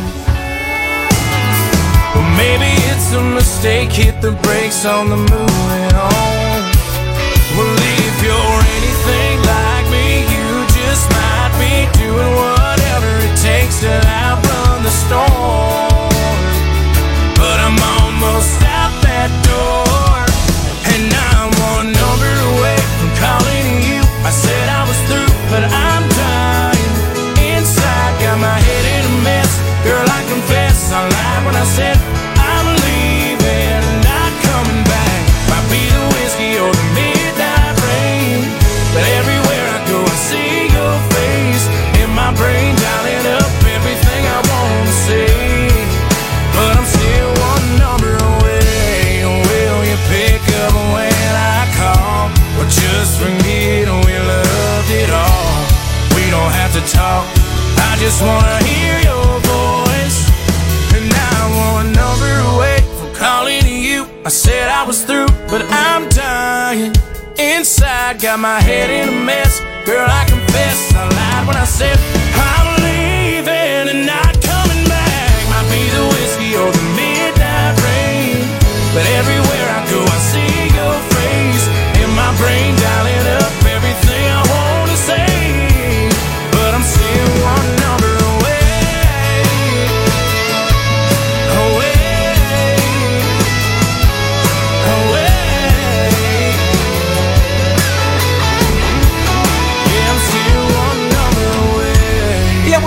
Or maybe it's a mistake, hit the brakes on the moving on. Well, if you're anything like me, you just might be doing whatever it takes to outrun the storm. But I'm almost out that door, and I'm one number away from calling you. I said I was through, but I'm dying inside. Got my head in a mess. Girl, I confess I lied when I said I'm leaving and not coming back. Might be the whiskey or the midnight rain, but everywhere I go I see your face in my brain, dialing up everything I wanna say. But I'm still one number away. Will you pick up when I call, or just forget we loved it all? We don't have to talk, I just wanna hear your voice. And now I'm one number away from calling you. I said I was through, but I'm dying inside. Got my head in a mess. Girl, I confess I lied when I said I'm leaving and not coming back. Might be the whiskey or the midnight rain, but everywhere I go I see your face in my brain, dialing up everything I wanna say. But I'm still one number away, away.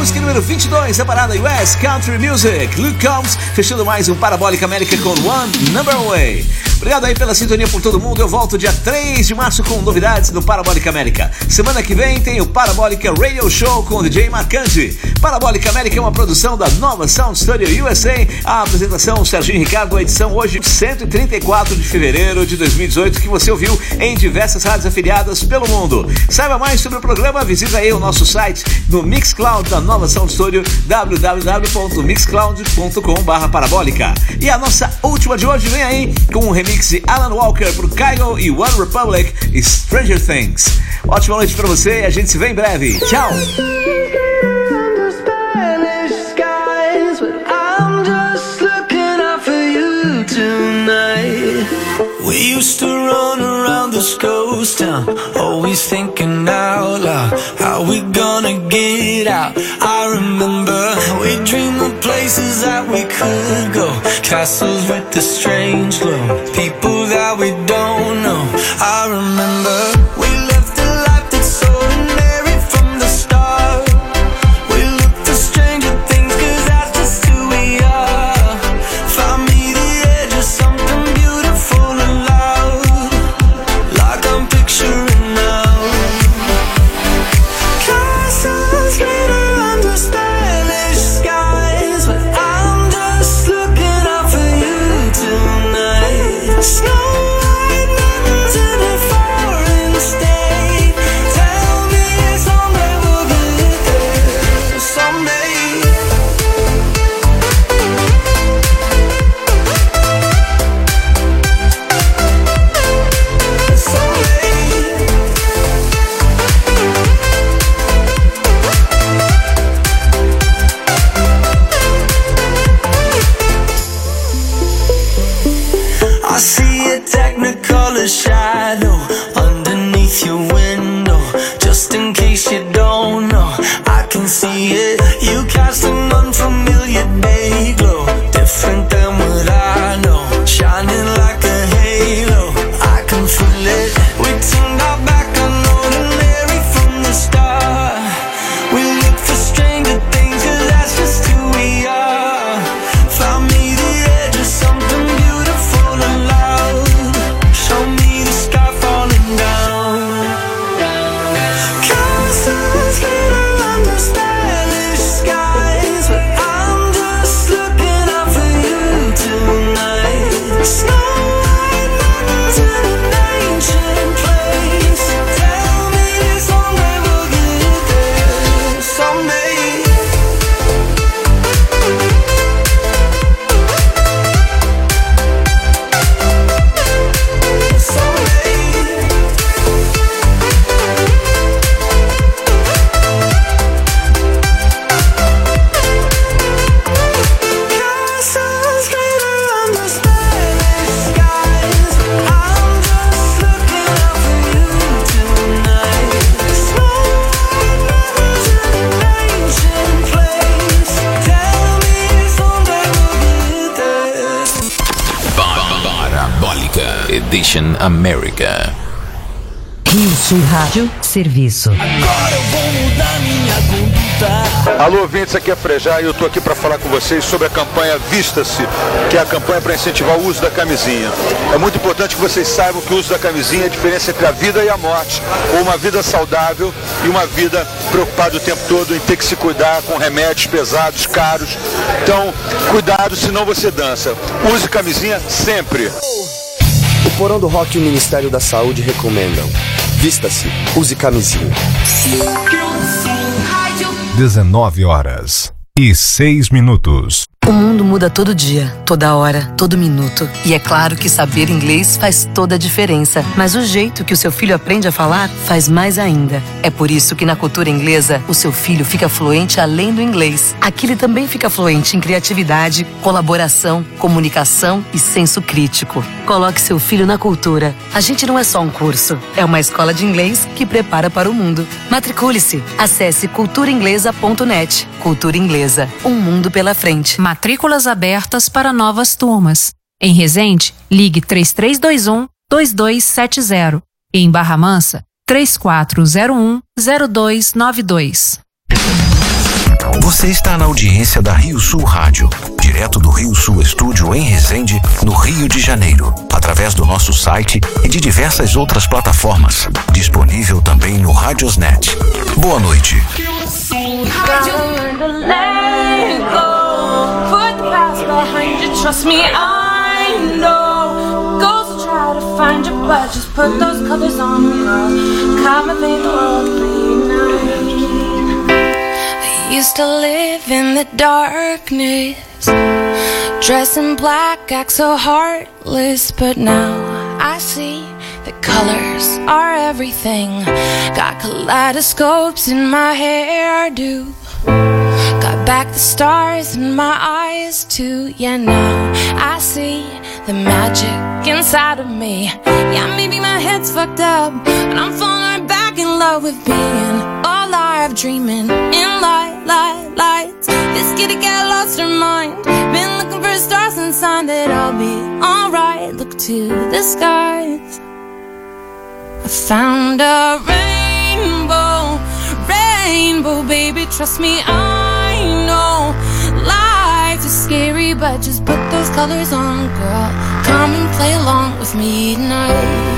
música número vinte e dois, a parada U S Country Music. Luke Combs, fechando mais um Parabólica América com One Number Away. Obrigado aí pela sintonia por todo mundo. Eu volto dia três de março com novidades do Parabólica América. Semana que vem tem o Parabólica Radio Show com o D J Marcante. Parabólica América é uma produção da Nova Sound Studio U S A. A apresentação Serginho Ricardo, a edição hoje cento e trinta e quatro de fevereiro de dois mil e dezoito, que você ouviu em diversas rádios afiliadas pelo mundo. Saiba mais sobre o programa, visita aí o nosso site no Mixcloud da Nova Sound Studio, w w w ponto mixcloud ponto com barra parabólica. E a nossa última de hoje vem aí com um remix de Alan Walker pro Kygo e One Republic e Stranger Things. Ótima noite pra você e a gente se vê em breve. Tchau! We used to run around this ghost town, always thinking out loud, how we gonna get out? I remember we dreamed of places that we could go, castles with the strange glow, people that we don't know. I remember we lived a life that's so ordinary from the start. We looked for stranger things, cause that's just who we are. Found me the edge of something beautiful and loud, like I'm picturing now. Castles glitter under Spanish skies, but I'm just looking out for you tonight. Snow white mountains in a foreign state. Tell me someday we'll get there, someday. I see a technicolor shadow underneath your window. Just in case you don't know, I can see it. You cast an unfamiliar day glow, different than what I know, shining like a halo. I can feel it. We turned our back on ordinary from the start. We look for stranger things, cause that's just who we are. Found me the edge of something beautiful and loud. Show me the sky falling down. Castles glitter under Spanish skies, but I'm just looking out for you tonight. Snow white mountains in an ancient place. Tell me someday we'll get there, someday. Castles glitter under Spanish skies, I'm just looking out for you tonight. Snow white mountains in an ancient place. Tell me someday we'll get there. Parabólica Edition America. Rio Sul Rádio, serviço. Agora eu vou mudar minha conduta. Alô, ouvintes, aqui é Frejá e eu tô aqui para falar com vocês sobre a campanha Vista-se, que é a campanha para incentivar o uso da camisinha. É muito importante que vocês saibam que o uso da camisinha é a diferença entre a vida e a morte, ou uma vida saudável e uma vida preocupada o tempo todo em ter que se cuidar com remédios pesados, caros. Então, cuidado, senão você dança. Use camisinha sempre. O Porão do Rock e o Ministério da Saúde recomendam: vista-se, use camisinha. dezenove horas e seis minutos. O mundo muda todo dia, toda hora, todo minuto. E é claro que saber inglês faz toda a diferença. Mas o jeito que o seu filho aprende a falar faz mais ainda. É por isso que na cultura inglesa, o seu filho fica fluente além do inglês. Aqui ele também fica fluente em criatividade, colaboração, comunicação e senso crítico. Coloque seu filho na cultura. A gente não é só um curso, é uma escola de inglês que prepara para o mundo. Matricule-se. Acesse cultura inglesa ponto net. Cultura Inglesa. Um mundo pela frente. Matrículas abertas para novas turmas. Em Resende, ligue três três dois um, dois dois sete zero. E em Barra Mansa, três quatro zero um, zero dois nove dois. Você está na audiência da Rio Sul Rádio, direto do Rio Sul Estúdio em Resende, no Rio de Janeiro, através do nosso site e de diversas outras plataformas, disponível também no Radiosnet. Boa noite. Find you, but just put those colors on, girl. Come and paint the world green. I used to live in the darkness, dress in black, act so heartless. But now I see that colors are everything. Got kaleidoscopes in my hairdo, got back the stars in my eyes too. Yeah, now I see the magic inside of me. Yeah, maybe my head's fucked up, but I'm falling back in love with being alive, dreaming in light, light, lights. This kitty got lost her mind, been looking for stars and sign that I'll be alright. Look to the skies, I found a rainbow, rainbow, baby, trust me, I know. Life is scary, but just put those colors on, girl. Come and play along with me tonight.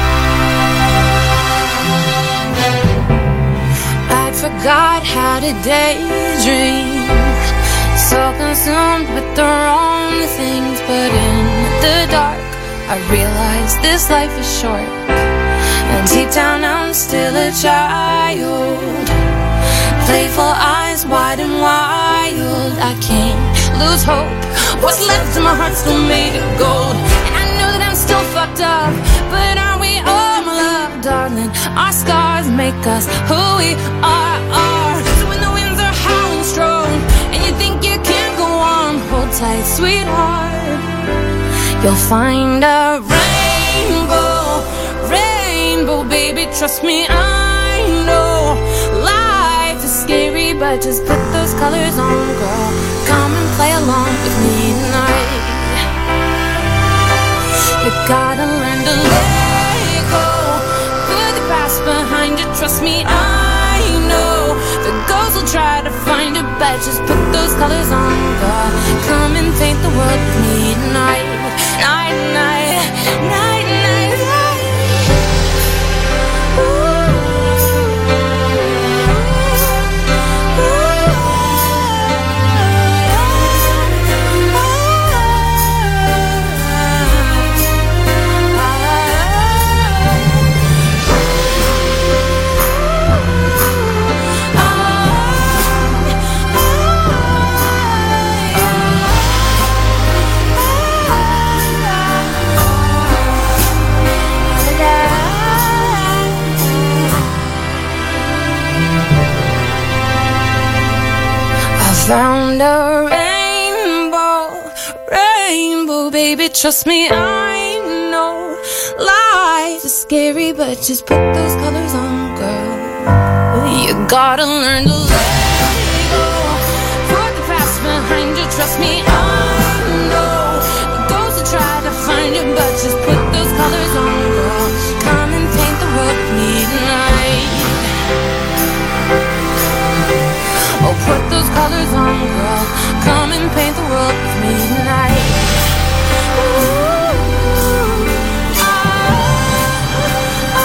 I forgot how to daydream, so consumed with the wrong things. But in the dark, I realized this life is short, and deep down I'm still a child. Playful eyes wide and wild, I can't lose hope. What's left of my heart still made of gold. And I know that I'm still fucked up, but aren't we all, my love, darling? Our scars make us who we are, are. So when the winds are howling strong, and you think you can't go on, hold tight, sweetheart. You'll find a rainbow, rainbow, baby, trust me, I know. Life is scary, but just put those colors on, girl. Come and play along with me tonight. You gotta learn to let go, put the past behind you, trust me, I know. The ghosts will try to find you, but just put those colors on, girl. Come and paint the world with me tonight. Night, night, night, night, night. Found a rainbow, rainbow, baby, trust me, I know. Life is scary, but just put those colors on, girl. You gotta learn to let go, put the past behind you, trust me, I know. The ghosts will try to find you, but just put those colors on, girl. Come and paint the world with me tonight. Oh, put those colors on, girl. Come and paint the world with me tonight. Ooh, ah,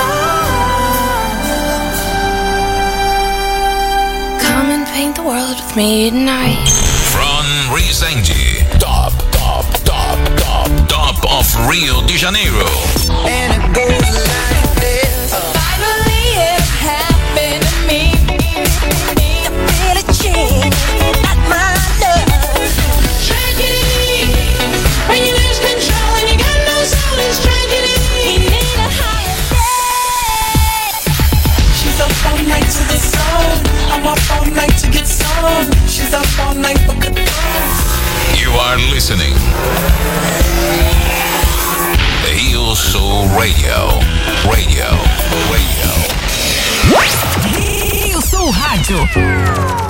ah. Come and paint the world with me tonight. From Resende, top, top, top, top, top of Rio de Janeiro. And it goes like this. Finally it happened to me. Not my love. Tragedy. When you lose control and you got no soul, it's tragedy. You need a higher date. She's up all night to the sun. I'm up all night to get some. She's up all night for good fun. You are listening. Rio Sul Radio. Radio. Radio. Rio Sul Rádio.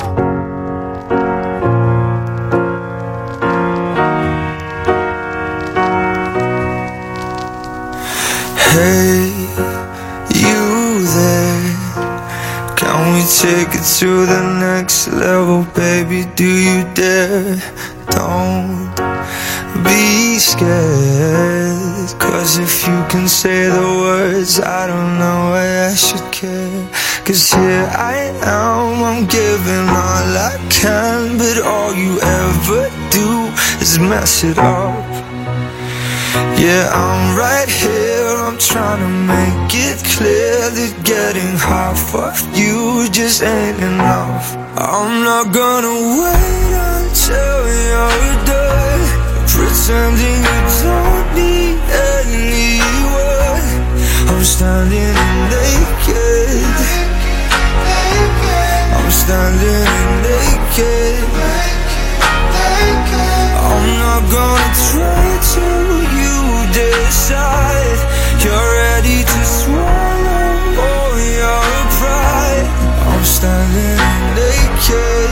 Hey, you there? Can we take it to the next level, baby, do you dare? Don't be scared, 'cause if you can say the words, I don't know why I should care. 'Cause here I am, I'm giving all I can, but all you ever do is mess it up. Yeah, I'm right here, I'm trying to make it clear that getting half of you just ain't enough. I'm not gonna wait until you're done pretending you don't need anyone. I'm standing naked, I'm standing naked. I'm not gonna try to you decide you're ready to swallow all your pride. I'm standing naked,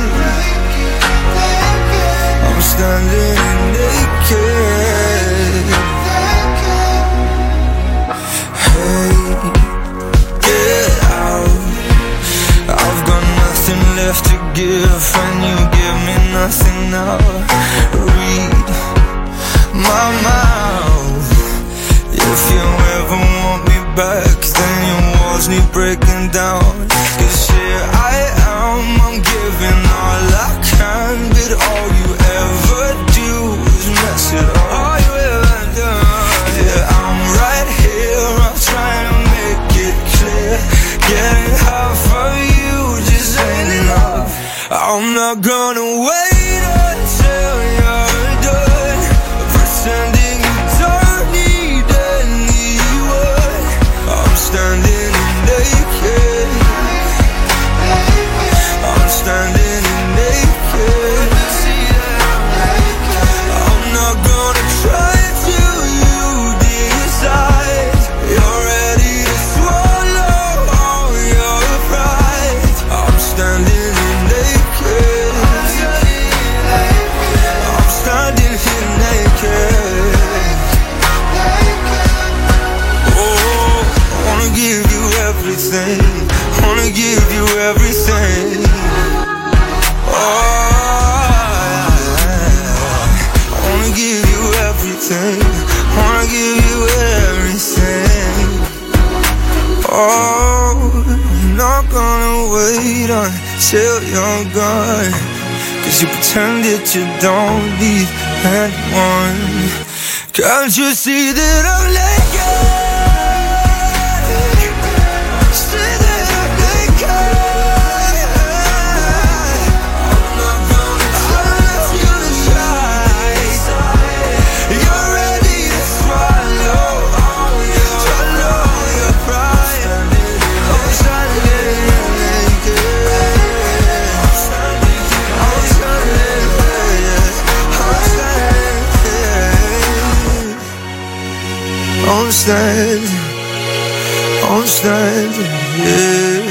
I'm standing naked. Hey, get out, I've got nothing left to give and you give me nothing now. Read my mouth, if you ever want me back, then your walls need breaking down. 'Cause here I am, I'm giving all I can, but all you ever do is mess it up. All you ever do. Yeah, I'm right here, I'm trying to make it clear. Getting half of you just ain't enough. I'm not gonna wait until you're done pretending you don't need anyone. I'm standing naked, I'm standing naked. I'm not gonna try till you decide you're ready to swallow all your pride. I'm standing naked, I'm standing here naked. Oh, I wanna give you everything, wanna give you everything. Oh, I wanna give you everything, wanna give you everything. Oh, I'm not gonna wait until you're gone, 'cause you pretend that you don't need anyone. Can't you see that I'm naked? See that I'm naked? I'm not gonna try to decide you're ready to swallow all your, swallow your pride. I'm standing naked, I'm standing, I'm standing, I'm standing, I'm standing, I'm standing, yeah.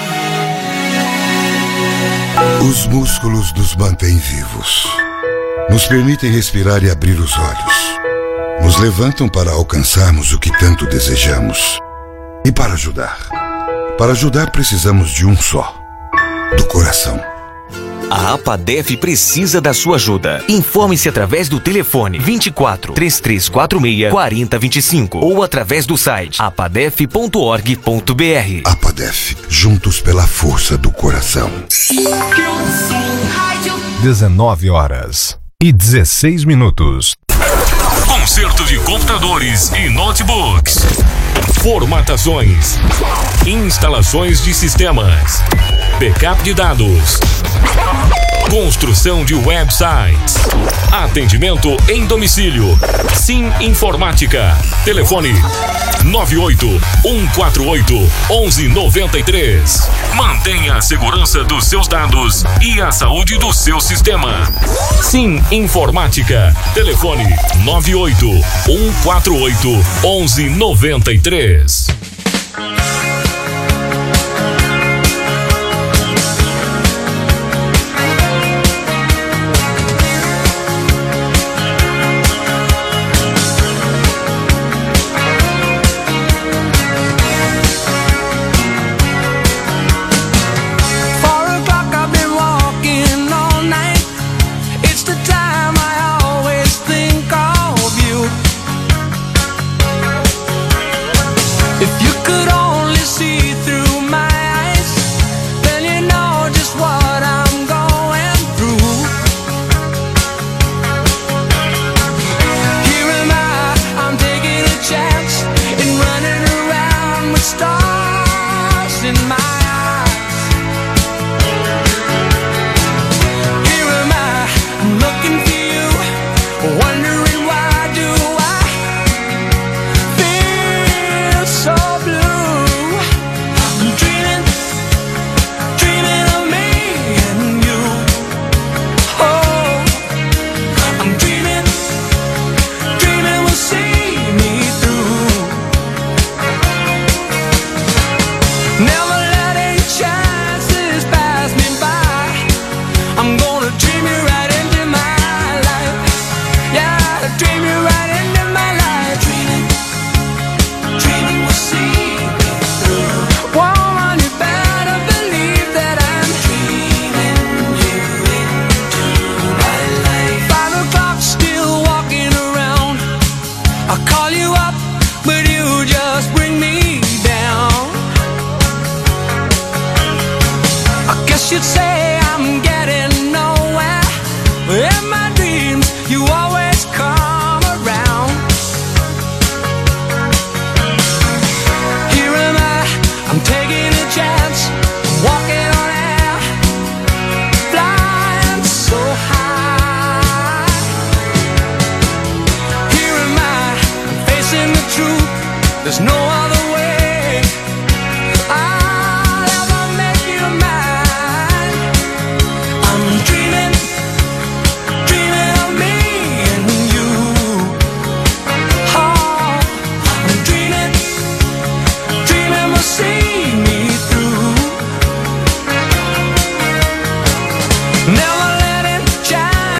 Os músculos nos mantêm vivos, nos permitem respirar e abrir os olhos, nos levantam para alcançarmos o que tanto desejamos. E para ajudar, para ajudar precisamos de um só, do coração. A APADEF precisa da sua ajuda. Informe-se através do telefone vinte e quatro, três três quatro seis, quatro zero dois cinco ou através do site apadef ponto org ponto br. APADEF, juntos pela força do coração. dezenove horas e dezesseis minutos. Conserto de computadores e notebooks. Formatações. Instalações de sistemas. Backup de dados. Construção de websites. Atendimento em domicílio. Sim Informática. Telefone nove oito um quatro oito um um nove três. Mantenha a segurança dos seus dados e a saúde do seu sistema. Sim Informática. Telefone nove oito um quatro oito um um nove três. should say I'm getting nowhere. In my dreams, you always come around. Here am I, I'm taking a chance, walking on air, flying so high. Here am I, I'm facing the truth. There's no